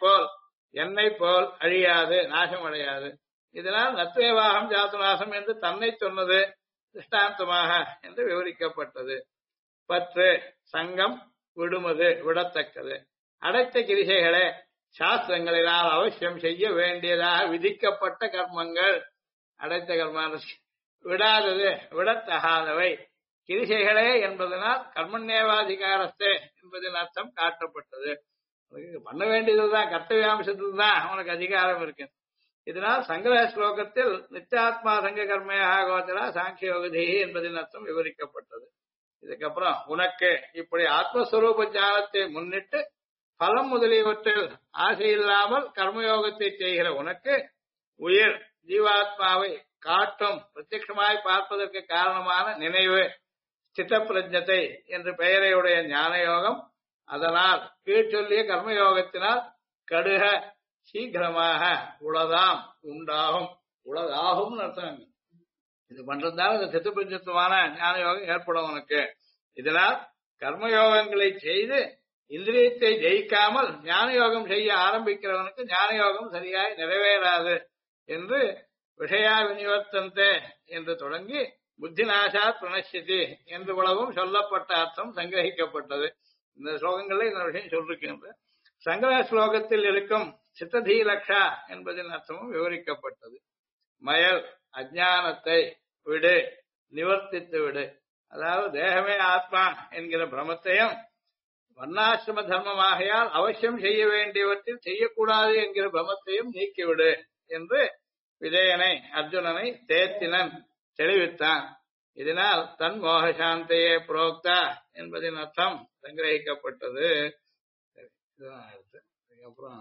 என்னை போல் அழியாது, நாசம் அடையாது. இதனால் நத்வேவாகம் ஜாத்துநாசம் என்று தன்னை சொன்னது திருஷ்டாந்தமாக என்று விவரிக்கப்பட்டது. பற்று சங்கம் விடுமது விடத்தக்கது. அடைத்த கிரிசைகளே சாஸ்திரங்களினால் அவசியம் செய்ய வேண்டியதாக விதிக்கப்பட்ட கர்மங்கள். அடைத்த கர்மான விடாதது விடத்தகாதவை கிரிசைகளே என்பதனால் கர்மண்யேவாதிகாரத்தே என்பதின் அர்த்தம் காட்டப்பட்டது. பண்ண வேண்டியதுதான், கர்த்தவியாம்சத்தில் தான் அவனுக்கு அதிகாரம் இருக்கு. இதனால் சங்கிரக ஸ்லோகத்தில் நித்தியாத்மா சங்க கர்மையாக கோச்சரா சாங்கிய யோகதி என்பதின் அர்த்தம் விவரிக்கப்பட்டது. இதுக்கப்புறம் உனக்கு இப்படி ஆத்மஸ்வரூப ஞானத்தை முன்னிட்டு பலம் முதலியவற்றில் ஆசை இல்லாமல் கர்மயோகத்தை செய்கிற உனக்கு உயிர் ஜீவாத்மாவை காட்டும் பிரத்யட்சமாய் பார்ப்பதற்கு காரணமான நினைவு ஸ்தித பிரஜத்தை என்று பெயரையுடைய ஞான யோகம், அதனால் கீழ்ச்சொல்லிய கர்மயோகத்தினால் கடுக சீக்கிரமாக உளதாம் உண்டாகும். உளதாகும் அர்த்தம். இது பண்றதால இந்த சித்த பிரஜத்துவமான ஞான யோகம் ஏற்படும் உனக்கு. இதனால் கர்மயோகங்களை செய்து இந்திரியத்தை ஜெயிக்காமல் ஞான யோகம் செய்ய ஆரம்பிக்கிறவனுக்கு ஞான யோகம் சரியாய் நிறைவேறாது என்று விஷயா விநிவர்த்தந்தே என்று தொடங்கி புத்திநாசா பிரணசிதி என்று உலகம் சொல்லப்பட்ட அர்த்தம் சங்கிரகிக்கப்பட்டது. இந்த ஸ்லோகங்கள்ல இந்த விஷயம் சொல்லிருக்கின்ற சங்கிரக ஸ்லோகத்தில் இருக்கும் சித்ததீலக்ஷா என்பதின் அர்த்தமும் விவரிக்கப்பட்டது. மயல் அஜானத்தை விடு, நிவர்த்தித்து விடு. அதாவது தேகமே ஆத்மா என்கிற பிரமத்தையும் வர்ணாசிரம தர்மமாகையால் அவசியம் செய்ய வேண்டியவற்றில் செய்யக்கூடாது என்கிற பிரமத்தையும் நீக்கிவிடு என்று விஜயனை அர்ஜுனனை தேத்தினன் தெளிவித்தான். இதனால் தன் மோகசாந்தையே புரோக்தா என்பதின் அர்த்தம் சங்கிரகிக்கப்பட்டது. இதுதான் ஆயிடுச்சு. அதுக்கப்புறம்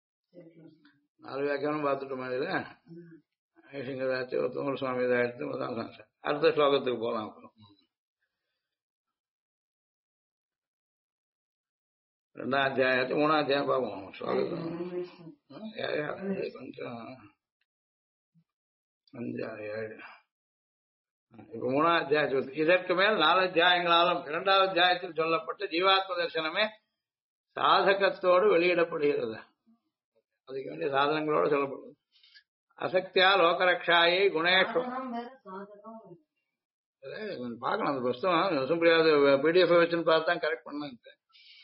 4 வியாக்கியானம் பார்த்துட்டோம். இதுல ஐசிங்கராச்சு துமர சுவாமி இதாயிடுச்சு. முதல் சார் அடுத்த ஸ்லோகத்துக்கு போகலாம். அப்புறம் 2ஆம் அத்தியாயத்து 3ஆம் அத்தியாயம் பார்ப்போம். ஸ்லோகத்து கொஞ்சம் 5 7 இப்ப 3ஆம் அத்தியாயத்தில் இதற்கு மேல் 4 அத்தியாயங்களாலும் 2வது அத்தியாயத்தில் சொல்லப்பட்ட ஜீவாத்ம தரிசனமே சாதகத்தோடு வெளியிடப்படுகிறது. அதுக்கு வேண்டிய சாதனங்களோடு சொல்லப்படுது. அசக்தியா லோகரக்ஷாயை குணேஸ்வரம் பார்க்கணும். அந்த புஸ்தகம் முடியாது. பிடிஎஃப் வச்சுன்னு பார்த்தா கரெக்ட் பண்ண.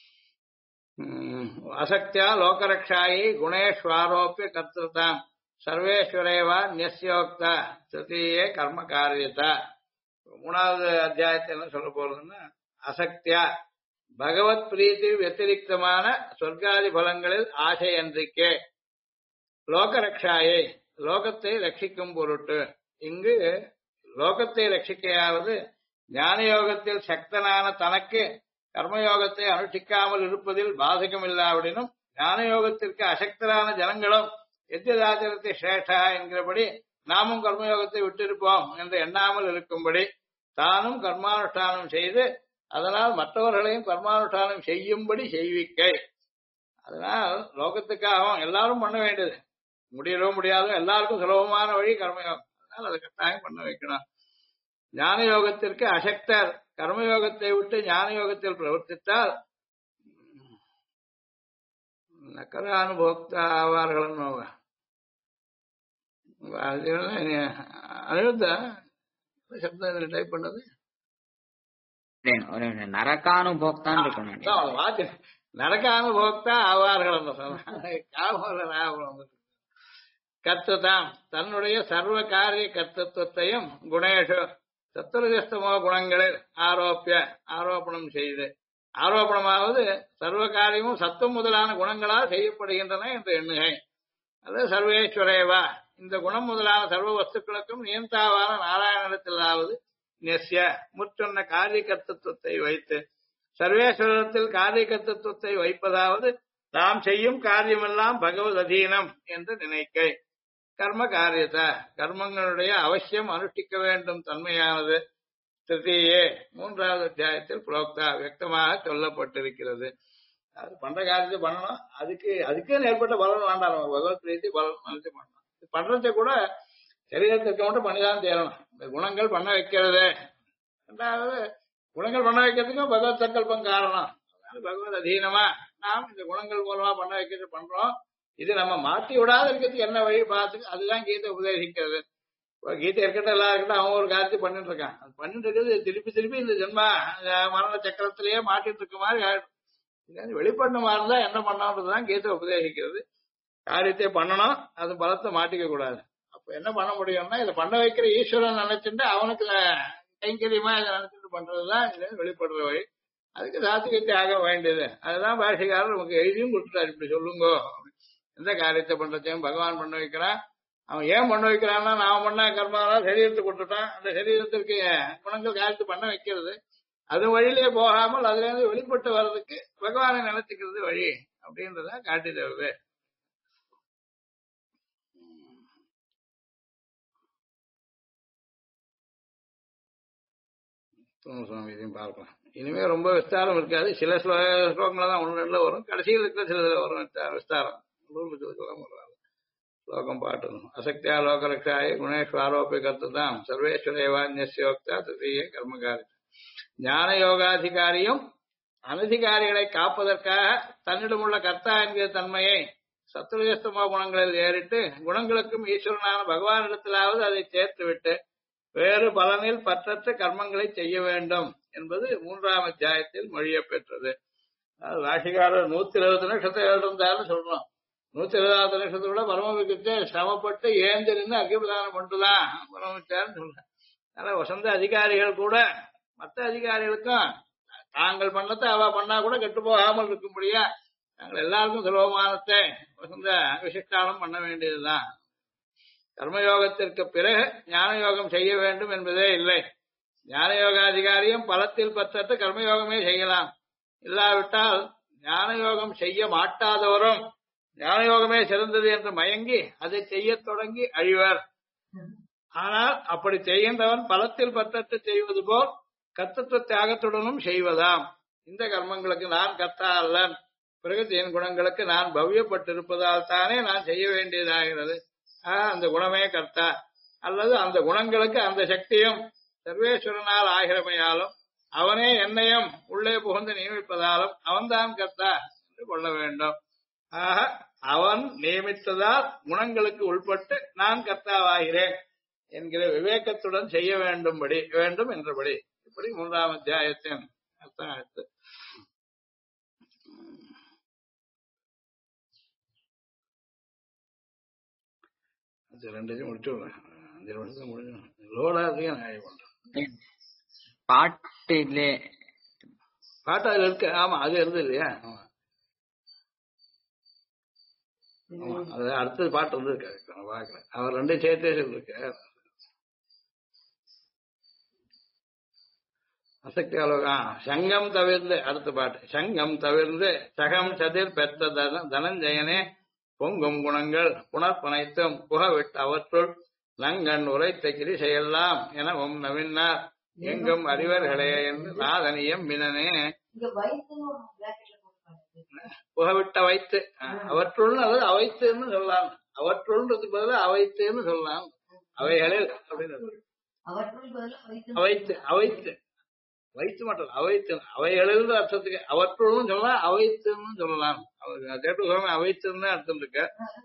அசக்தியா லோகரக்ஷாயை குணேஸ்வரோப்பிய கர்த்ததாம் சர்வேஸ்வரேவா நியோக்தா திருத்தீயே கர்ம காரியதா. 3வது அத்தியாயத்தை என்ன சொல்ல போறதுன்னா, அசக்தியா பகவத் பிரீத்தி வத்திரிக்தமான சொர்க்காதி பலங்களில் ஆசை அன்றிக்கே லோகரக்ஷாயை லோகத்தை ரட்சிக்கும் பொருட்டு. இங்கு லோகத்தை ரட்சிக்கையாவது ஞான யோகத்தில் சக்தனான தனக்கு கர்மயோகத்தை அனுஷ்டிக்காமல் இருப்பதில் பாதகம் இல்லாவிடனும் ஞான யோகத்திற்கு அசக்தரான ஜனங்களும் எத்தியதாச்சரத்தை சிரேஷ்டா என்கிறபடி நாமும் கர்மயோகத்தை விட்டிருப்போம் என்று எண்ணாமல் இருக்கும்படி தானும் கர்மானுஷ்டானம் செய்து அதனால் மற்றவர்களையும் கர்மானுஷ்டானம் செய்யும்படி செய்விக்கை. அதனால் லோகத்துக்காகவும் எல்லாரும் பண்ண வேண்டியது, முடியலோ முடியாதோ எல்லாருக்கும் சுலபமான வழி கர்மயோகம். அதனால அதை கட்டாயம் பண்ண வைக்கணும். ஞான யோகத்திற்கு அசக்தர் கர்மயோகத்தை விட்டு ஞான யோகத்தில் பிரவர்த்தித்தால் நக்கரானுபோக்தா ஆவார்கள். அனிருத்தா சப்தம் டைப் பண்ணது நரகானுபோக்தான் இருக்கணும். நரகானுபோக்தா ஆவார்கள். கர்த்ததாம் தன்னுடைய சர்வ காரிய கர்த்தத்துவத்தையும் குணேஷு சத்துரஜஸ்தமோ குணங்களில் ஆரோபணம் செய்து, ஆரோபணமாவது சர்வ காரியமும் சத்துவம் முதலான குணங்களால் செய்யப்படுகின்றன என்று எண்ணுகை. அது சர்வேஸ்வரேவா இந்த குணம் முதலான சர்வ வஸ்துக்களுக்கும் நியந்தாவான நாராயணத்திலாவது நெஸ்ய முற்சொன்ன காரிய கர்த்தத்துவத்தை வைத்து சர்வேஸ்வரத்தில் காரிய கர்த்தத்துவத்தை வைப்பதாவது நாம் செய்யும் காரியமெல்லாம் பகவத் அதீனம் என்று நினைக்கை. கர்ம காரியத்தை கர்மங்களுடைய அவசியம் அனுஷ்டிக்க வேண்டும் தன்மையானது திருத்தீயே 3வது அத்தியாயத்தில் புரோக்தா வியக்தமாக சொல்லப்பட்டிருக்கிறது. அது பண்ற காரியத்தை பண்ணணும். அதுக்கு ஏற்பட்ட பலன் வேண்டாம். நம்ம பகவத் பிரீத்தி பலன் நினைச்சு பண்ணணும். பண்றதை கூட சரீரத்திற்கு மட்டும் பண்ணிதான் தேரணும். இந்த குணங்கள் பண்ண வைக்கிறது. 2வது குணங்கள் பண்ண வைக்கிறதுக்கும் பகவத் சங்கல்பம் காரணம். அதனால பகவத் அதீனமா நாம் இந்த குணங்கள் மூலமா பண்ண வைக்கிறது பண்றோம். இது நம்ம மாற்றி விடாத இருக்கிறதுக்கு என்ன வழி பார்த்து அதுதான் கீதை உபதேசிக்கிறது. கீதை இருக்கட்டும் எல்லாம் இருக்கட்டும் அவன் ஒரு காரியத்தை பண்ணிட்டு இருக்கான். அது பண்ணிட்டு இருக்கிறது திருப்பி இந்த ஜென்மா மரண சக்கரத்திலேயே மாட்டிட்டு இருக்க மாதிரி ஆயிடும். வெளிப்பட்ட மாதிரி இருந்தா என்ன பண்ணணுன்றதுதான் கீதை உபதேசிக்கிறது. காரியத்தை பண்ணணும், அது பலத்தை மாட்டிக்க கூடாது. அப்ப என்ன பண்ண முடியும்னா இதை பண்ண வைக்கிற ஈஸ்வரன் நினைச்சுட்டு அவனுக்கு கைங்கரியமா இதை நினைச்சிட்டு பண்றதுதான் இதுல வெளிப்படுற வழி. அதுக்கு சாத்திகத்தை ஆக வேண்டியது. அதுதான் பாஷைக்காரர் நமக்கு எழுதியும் கொடுத்துட்டாரு. இப்படி சொல்லுங்கோ, எந்த காரியத்தை பண்றதையும் பகவான் பண்ண வைக்கிறான். அவன் ஏன் பண்ண வைக்கிறான்னா நான் பண்ண கர்மாவா சரீரத்தை கொடுத்துட்டான். அந்த சரீரத்திற்கு குணங்கள் காரியத்தை பண்ண வைக்கிறது. அது வழியிலே போகாமல் அதுல இருந்து வெளிப்பட்டு வர்றதுக்கு பகவானை நினைச்சுக்கிறது வழி அப்படின்றத காட்டி தருது. சுவாமி இதையும் பார்க்கலாம். இனிமே ரொம்ப விஸ்தாரம் இருக்காது. சில ஸ்லோகங்கள் தான் 1-2 வரும். கடைசியில் இருக்கிற சில வரும் விஸ்தாரம். ஸ்லோகம் பாட்டு அசக்தியா லோகரக்ஷாய குணேஸ்வரோப்பி கர்த்ததாம் சர்வேஸ்வரேவா நியோக்தா திருத்தீய கர்மகாரி. ஞான யோகாதிகாரியும் அனதிகாரிகளை காப்பதற்காக தன்னிடம் உள்ள கர்த்தா என்கிற தன்மையை சத்துரஜஸ்தமோ குணங்களில் ஏறிட்டு குணங்களுக்கும் ஈஸ்வரனான பகவானிடத்திலாவது அதை சேர்த்துவிட்டு வேறு பலனில் பற்றற்ற கர்மங்களை செய்ய வேண்டும் என்பது 3ஆம் அத்தியாயத்தில் மொழிய பெற்றது. ராசிகாரர் 120 நட்சத்திரம் எழுந்தாருன்னு சொல்றோம். 120 நட்சத்திரம் கூட பரமவிக்கத்தை சிரமப்பட்டு ஏந்திருந்து அர்க்கியபிரதானம் பண்ணிட்டுதான் பரமவிச்சாருன்னு சொல்றேன். அதனால வசந்த அதிகாரிகள் கூட மற்ற அதிகாரிகளுக்கும் தாங்கள் பண்ணத்தை அவ பண்ணா கூட கெட்டு போகாமல் இருக்கும்படியா நாங்கள் எல்லாருக்கும் சுலபமானத்தை வசந்த விசிஷ்டானம் பண்ண வேண்டியதுதான். கர்மயோகத்திற்கு பிறகு ஞான யோகம் செய்ய வேண்டும் என்பதே இல்லை. ஞான யோகாதிகாரியும் பலத்தில் பற்றற்ற கர்மயோகமே செய்யலாம். இல்லாவிட்டால் ஞான யோகம் செய்ய மாட்டாதவரும் ஞான யோகமே சிறந்தது என்று மயங்கி அதை செய்ய தொடங்கி அழிவர். ஆனால் அப்படி செய்கின்றவன் பலத்தில் பற்றற்று செய்வது போல் கர்த்தத்துவ தியாகத்துடனும் செய்வதாம். இந்த கர்மங்களுக்கு நான் கர்த்தா அல்லன், பிரகதியின் குணங்களுக்கு நான் பவ்யப்பட்டிருப்பதால் தானே நான் செய்ய வேண்டியதாகிறது. அந்த குணமே கர்த்தா, அல்லது அந்த குணங்களுக்கு அந்த சக்தியும் சர்வேஸ்வரனால் ஆகிறமையாலும் அவனே என்னையும் உள்ளே புகுந்து நியமிப்பதாலும் அவன்தான் கர்த்தா என்று கொள்ள வேண்டும். ஆக அவன் நியமித்ததால் குணங்களுக்கு உள்பட்டு நான் கர்த்தாவாகிறேன் என்கிற விவேகத்துடன் செய்ய வேண்டும் என்றபடி. இப்படி 3ஆம் அத்தியாயத்தின் அர்த்தம் எடுத்து ரெண்டையும் முடிச்சு 5 நிமிஷம் முடிஞ்சு லோடாதையும் நான் பண்றேன். பாட்டு இல்லையே, பாட்டு அதுல இருக்கு. ஆமா, அது இருந்தது இல்லையா? ஆமா, அது அடுத்தது பாட்டு வந்து இருக்காரு, பாக்கல. அவர் 2 சேர்த்தே சொல்லிருக்க. அசக்தி அலோகம் சங்கம் தவிர்ந்து அடுத்த பாட்டு. சங்கம் தவிர்ந்து சகம் சதிர் பெற்ற தனஞ்சயனே பொங்கும் குணங்கள் புனர்பனைத்தும் புகவிட்டு அவற்றுள் நங்கண் உரைத்த கிரிசையெல்லாம் எனவும் நவின்னார் எங்கும் அறிவர்களே என்று நாதனியம் மினனே. புகவிட்ட வைத்து அவற்றுள், அதாவது அவைத்துன்னு சொல்லலாம். அவற்றுள்ன்றதுக்கு பதிலாக அவைத்துன்னு சொல்லலாம். அவைகளில் அப்படின்னு அவைத்து அவைத்து வைத்து மட்டும் அவைத்து அவைகளில் அர்த்தத்துக்கு அவற்றுள்ளும் சொல்லலாம், அவைத்துன்னு சொல்லலாம். அவைத்துன்னு அர்த்தம் இருக்க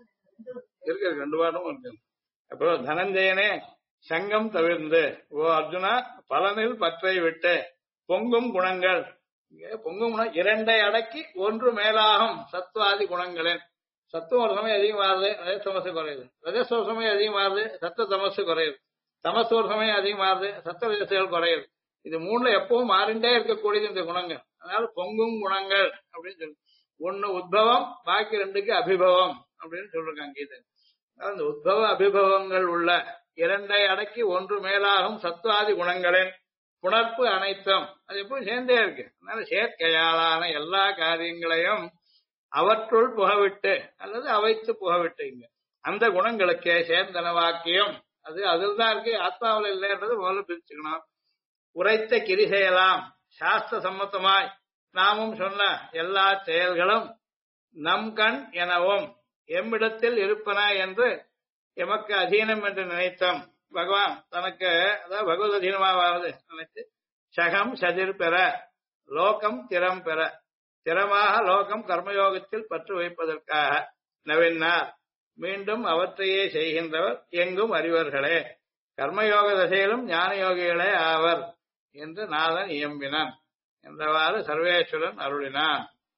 2 பாட்டும் இருக்கு. அப்புறம் தனஞ்சயனே சங்கம் தவிர்ந்து ஓ அர்ஜுனா பலனில் பற்றை விட்டு பொங்கும் குணங்கள், பொங்கும் குணம் 2 அடக்கி 1 மேலாகும் சத்துவாதி குணங்களின். சத்துவம் ஒரு சமயம் அதிகமாகுது, ரஜசமசு குறையுது. ரஜச சமயம் அதிகமாகுது, சத்த தமசு குறையுது. தமசு ஒரு சமயம் அதிகமாகுது, சத்த ரஜசுகள் குறையுது. இது 3ல எப்பவும் மாறிண்டே இருக்கக்கூடியது இந்த குணங்கள். அதனால பொங்கும் குணங்கள் அப்படின்னு சொல்லு. 1 உத்பவம், பாக்கி 2க்கு அபிபவம் அப்படின்னு சொல்றாங்க கீதை. அந்த உத்பவ அபிபவங்கள் உள்ள 2 அடக்கி 1 மேலாகும் சத்துவாதி குணங்களின் புணர்ப்பு அனைத்தும் அது எப்பவும் சேர்ந்தே இருக்கு. அதனால செயற்கையாலான எல்லா காரியங்களையும் அவற்றுள் புகவிட்டு அல்லது அவைத்து புகவிட்டு இங்க அந்த குணங்களுக்கே சேர்ந்தனவாக்கியம். அது அதில் தான் இருக்கு, ஆத்மாவில் இல்லைன்றது முதல்ல பிரிச்சுக்கணும். உரைத்த கிரிசெயலாம் சாஸ்திர சம்மத்தமாய் நாமும் சொன்ன எல்லா செயல்களும் நம் கண் எனவும் எம்மிடத்தில் இருப்பன என்று எமக்கு அதீனம் என்று நினைத்தோம். பகவான் தனக்கு, அதாவது பகவத் அதீனமாவது நினைத்து சகம் சதிர் பெற லோகம் திறம் பெற திறமாக லோகம் கர்மயோகத்தில் பற்று வைப்பதற்காக நவின்னார் மீண்டும் அவற்றையே செய்கின்றவர் எங்கும் அறிவர்களே கர்மயோக தசையிலும் ஞான யோகிகளே ஆவர் என்று நாதன் இயம்பினான் என்றவாறு சர்வேஸ்வரன் அருளினான்.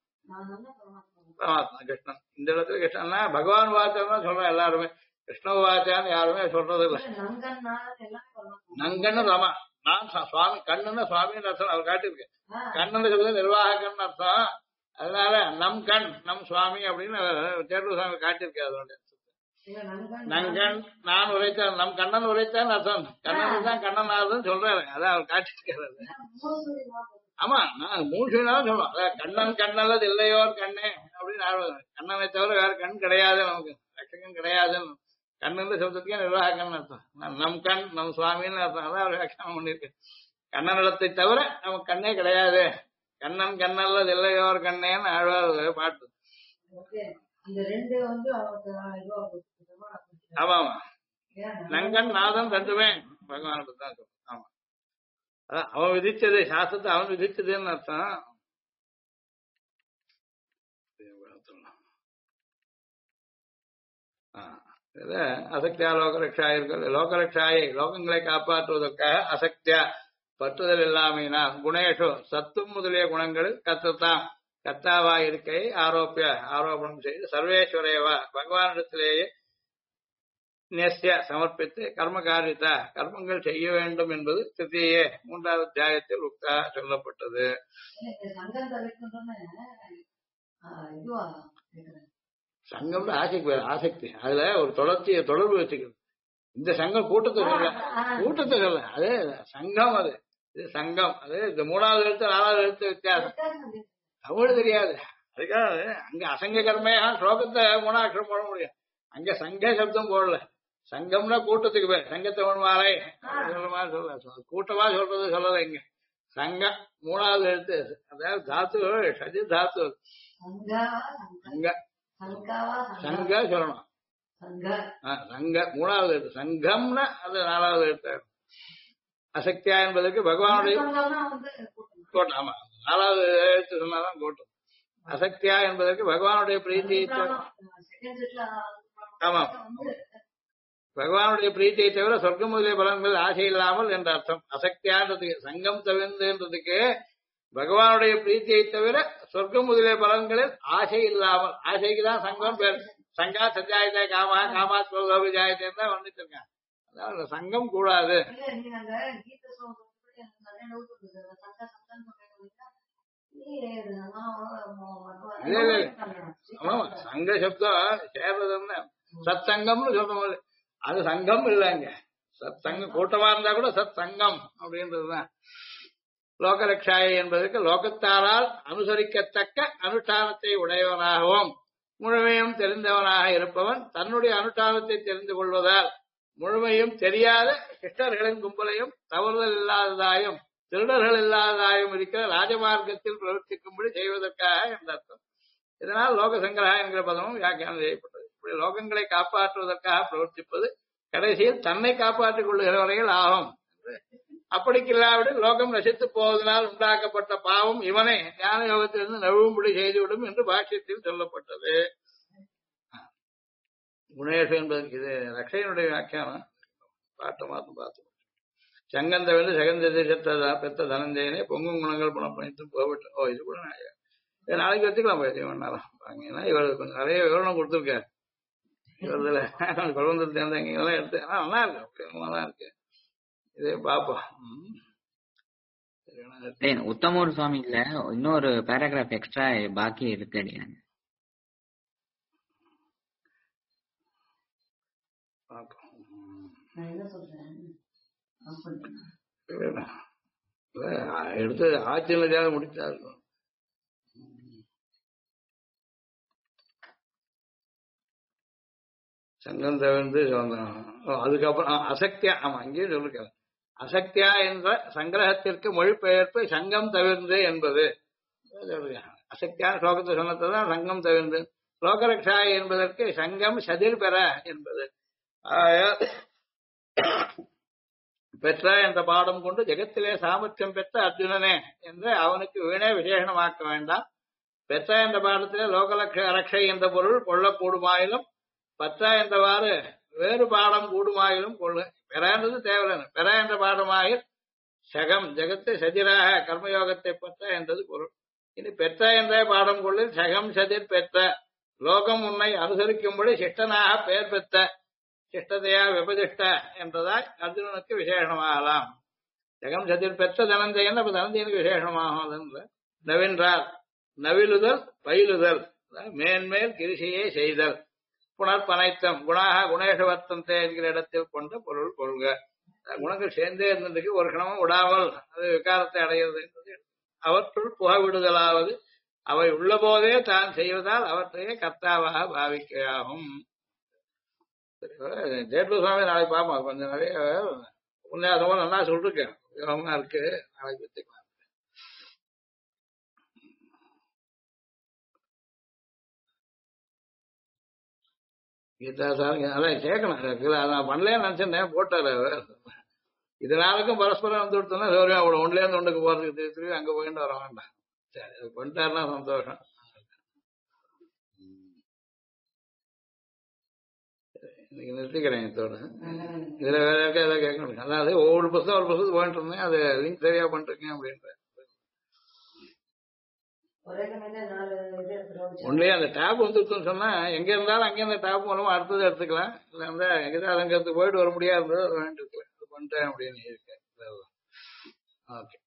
பரமாத்மா கிருஷ்ணன் இந்த இடத்துல கிருஷ்ணன்னா பகவான் வார்த்தை சொல்றேன். எல்லாருமே கிருஷ்ண வார்த்தையான்னு யாருமே சொல்றது இல்லை. நங்கன்னு ராமா, நான் சுவாமி கண்ணுன்னு சுவாமின்னு அர்த்தம் அவர் காட்டியிருக்கேன். கண்ணன்னு சொல்றது நிர்வாகன்னு அர்த்தம். அதனால நம் கண் நம் சுவாமி அப்படின்னு தேர்வு சுவாமி காட்டியிருக்கேன். அதோட நங்கன் நான் உரைத்தான், நம் கண்ணன் உரைத்தான் அர்த்தம். கண்ணன் தான் கண்ணன் ஆகுதுன்னு சொல்றாரு. அதான் அவர் காட்டியிருக்காரு. ஆமா, நான் 3 சொல்லுவேன் சொல்லுவோம். அதான் கண்ணன் கண்ணல்லது இல்லையோர் கண்ணே அப்படின்னு. கண்ணனை தவிர வேற கண் கிடையாது, நமக்கு ரட்சகன் கிடையாதுன்னு. கண்ணு சப்தத்துக்கே நிர்வாகம்னு அர்த்தம். நம் கண் நம் சுவாமின்னு அர்த்தம். அதான் அவர் வியாக்கியானம் பண்ணிருக்கு. கண்ணனிடத்தை தவிர நமக்கு கண்ணே கிடையாது. கண்ணன் கண்ணல்லது இல்லையோர் கண்ணேன்னு ஆழ்வார் பாட்டு. ஆமா ஆமா, நங்கன் நாதன் 2மே பகவான பத்தி தான் சொல்றோம். ஆமா, அதான் அவன் விதிச்சது, சாஸ்திரத்தை அவன் விதிச்சதுன்னு அர்த்தம். அசக்தியா லோகரட்சாய் இருக்கிறது. லோகரட்சாயை லோகங்களை காப்பாற்றுவதற்காக அசக்தியா பற்றுதல் இல்லாமையினா குணேஷு சத்தும் முதலிய குணங்களில் கத்தத்தான் கர்த்தாவாய் இருக்கையை ஆரோபணம் செய்து சர்வேஸ்வரேவா பகவானிடத்திலேயே நேசிய சமர்ப்பித்து கர்ம காரியத்தா கர்மங்கள் செய்ய வேண்டும் என்பது திருத்தியே 3வது அத்தியாயத்தில் உக்தா சொல்லப்பட்டது. சங்கம் ஆசைக்கு வேற ஆசக்தி, அதுல ஒரு தொடர்பு வச்சுக்கிறது. இந்த சங்கம் கூட்டத்தை சொல்ல அது சங்கம், அது இது சங்கம். அது இந்த 3வது எழுத்து 4வது எழுத்து வித்தியாசம். தமிழ் தெரியாது, அதுக்காக அங்க அசங்க கர்மையா ஸ்லோகத்தை மூணாட்சரம் போட முடியும். அங்க சங்க சப்தம் போடல. சங்கம்னா கூட்டத்துக்கு பேர். சங்கத்தவன் மாலை சொல்ற மாதிரி சொல்ல, கூட்டமா சொல்றது சொல்லல. இங்க சங்கம் மூணாவது எழுத்து, அதாவது தாத்து சதி தாத்து. சங்க சங்க சொல்லணும். சங்க மூணாவது எழுத்து. சங்கம்னா அது நாலாவது எழுத்து. அசக்தியா என்பதற்கு பகவானுடைய கோட்டம். ஆமா, நாலாவது எழுத்து சொன்னாதான் கோட்டம். அசக்தியா என்பதற்கு பகவானுடைய பிரீத்தியை, ஆமா, பகவானுடைய பிரீத்தியை தவிர சொர்க்கம் முதலிய பலன்கள் ஆசை இல்லாமல் என்ற அர்த்தம். அசக்தியான்றதுக்கு சங்கம் தவிர்ந்ததுக்கு பகவானுடைய பிரீத்தியை தவிர சொர்க்கம் முதலிய பலன்களில் ஆசை இல்லாமல். ஆசைக்குதான் சங்கம் பேர். சங்கா சஞ்சாயத்தை காமா காமா ஜாயத்தை தான் வந்துட்டு இருக்காங்க. அதாவது சங்கம் கூடாது. சங்க சப்தம் சேர்றதுன்னு சத் சங்கம்னு சொல்ற, அது சங்கம் இல்லைங்க. சத் சங்கம் கூட்டமா இருந்தா கூட சத் சங்கம் அப்படின்றதுதான். லோகரட்சாயை என்பதற்கு லோகத்தாரால் அனுசரிக்கத்தக்க அனுஷ்டானத்தை உடையவனாகவும் முழுமையும் தெரிந்தவனாக இருப்பவன் தன்னுடைய அனுஷ்டானத்தை தெரிந்து கொள்வதால் முழுமையும் தெரியாத சிஷ்டர்களின் கும்பலையும் தவறுதல் இல்லாததாயும் திருடர்கள் இல்லாததாயும் இருக்கிற ராஜமார்க்கத்தில் பிரவர்த்திக்கும்படி செய்வதற்காக என்ற அர்த்தம். இதனால் லோக சங்கிரகா என்கிற பதமும் வியாக்கியானம் செய்யப்பட்டது. இப்படி லோகங்களை காப்பாற்றுவதற்காக பிரவர்த்திப்பது கடைசியில் தன்னை காப்பாற்றிக் கொள்ளுகிற வரையில் ஆகும். அப்படிக்கில்லாவிட லோகம் நசித்து போவதனால் உண்டாக்கப்பட்ட பாவம் இவனை ஞான யோகத்திலிருந்து நழுவும்படி செய்துவிடும் என்று பாஷ்யத்தில் சொல்லப்பட்டது. குணேஷ் என்பதற்கு இது ரக்ஷையனுடைய வியாக்கியானம். பாட்டை மாத்தம் பார்த்து சங்கந்தவென்று சகந்ததை பெற்ற தனந்தேனே பொங்கும் குணங்கள் புனப்பணித்தும் போகப்பட்டு. ஓ, இது கூட நாளைக்கு வச்சுக்கலாம் வேணாலும். ஏன்னா இவருக்கு கொஞ்சம் நிறைய விவரணம் கொடுத்துருக்காரு. இவரதுல குழந்தை தேர்ந்தவங்க இதெல்லாம் எடுத்து நல்லா இருக்கு, நல்லா இருக்கு. இதே பாப்போம். உத்தமூர் சுவாமி இல்ல, இன்னொரு பேராகிராஃப் எக்ஸ்ட்ரா பாக்கி இருக்கு. எடுத்து ஆட்சியில் முடிச்சா இருக்கும். சங்கம் தவிர்த்து அதுக்கப்புறம் அசக்தியா, ஆமா அங்கேயும் சொல்லிருக்காங்க. அசக்தியா என்ற சங்கிரகத்திற்கு மொழிபெயர்ப்பு சங்கம் தவிர்ந்து என்பது. அசக்தியான ஸ்லோகத்தை சொன்னதுதான் சங்கம் தவிர்ந்து. லோகரக்ஷா என்பதற்கு சங்கம் சதிர் பெற என்பது. பெற்ற என்ற பாடம் கொண்டு ஜெகத்திலே சாமர்த்தியம் பெற்ற அர்ஜுனனே என்று அவனுக்கு வீணே விசேஷமாக்க வேண்டாம். பெற்ற என்ற பாடத்திலே லோகரக்ஷை என்ற பொருள் கொள்ளக்கூடுமாயிலும் பற்ற என்றவாறு வேறு பாடம் கூடுமாயிலும் கொள்ளு. பெறான்றது தேவையான பெற என்ற பாடமாயில் சகம் ஜெகத்தை சதிராக கர்மயோகத்தை பெற்ற என்றது பொருள். இனி பெற்ற என்ற பாடம் கொள்ளில் சகம் சதிர் பெற்ற லோகம் உன்னை அனுசரிக்கும்படி சிஷ்டனாக பெயர் பெற்ற சிஷ்டதையா விபதிஷ்ட என்றதாய் அர்ஜுனனுக்கு விசேஷமாகலாம். ஜெகம் சதிர் பெற்ற தனஞ்சயன் அப்ப தனஞ்சயனுக்கு விசேஷமாகும். நவீன்றார் நவிலுதல் பயிலுதல் மேன்மேல் கிருஷியை செய்தல் புனர்பனைத்தம் குணாக குணேஷவர்த்தந்தே என்கிற இடத்தில் கொண்ட பொருள் கொள்க. குணங்கள் சேர்ந்தே இருந்ததுக்கு ஒரு கணமும் விடாமல் அது விகாரத்தை அடைகிறது என்பது. அவற்றுள் புகவிடுதலாவது அவை உள்ள போதே தான் செய்வதால் அவற்றையே கர்த்தாவாக பாவிக்கையாகும். ஜெயலலிதா சுவாமி நாளைக்கு பார்ப்போம். கொஞ்சம் நிறைய உண்மையாக நல்லா சொல்லிருக்கேன். யோகமா இருக்கு. நாளைக்கு வச்சுக்கலாம். கீதா சார் அதான் கேட்கணும். நான் பண்ணலேன்னு நினைச்சேன், போட்டாரு. இதனாலுக்கும் பரஸ்பரம் வந்து கொடுத்தோம்னா சௌரியம் அவ்வளோ ஒன்றுலேருந்து ஒன்றுக்கு போறதுக்கு திருப்பி அங்கே போயிட்டு வர வேண்டாம். சரி, பண்ணிட்டாருன்னா சந்தோஷம். இன்னைக்கு நிறுத்திக்கிறேன் இதோட. இதுல வேற யாருக்கா ஏதாவது கேட்கணும்? அதாவது ஒவ்வொரு புத்தகம் போயிட்டு இருந்தேன். அது லிங்க் சரியா பண்ணிருக்கேன் அப்படின்ற ஒன்லயே அந்த டேப் வந்துருச்சுன்னு சொன்னா எங்க இருந்தாலும் அங்கே அந்த டேப் மூலமா அடுத்தது எடுத்துக்கலாம். இல்ல அந்த எங்கேயாவது அங்க போயிட்டு வர முடியாது வேண்டியிருக்கலாம். அது பண்ணிட்டேன் அப்படின்னு இருக்கேன். ஓகே.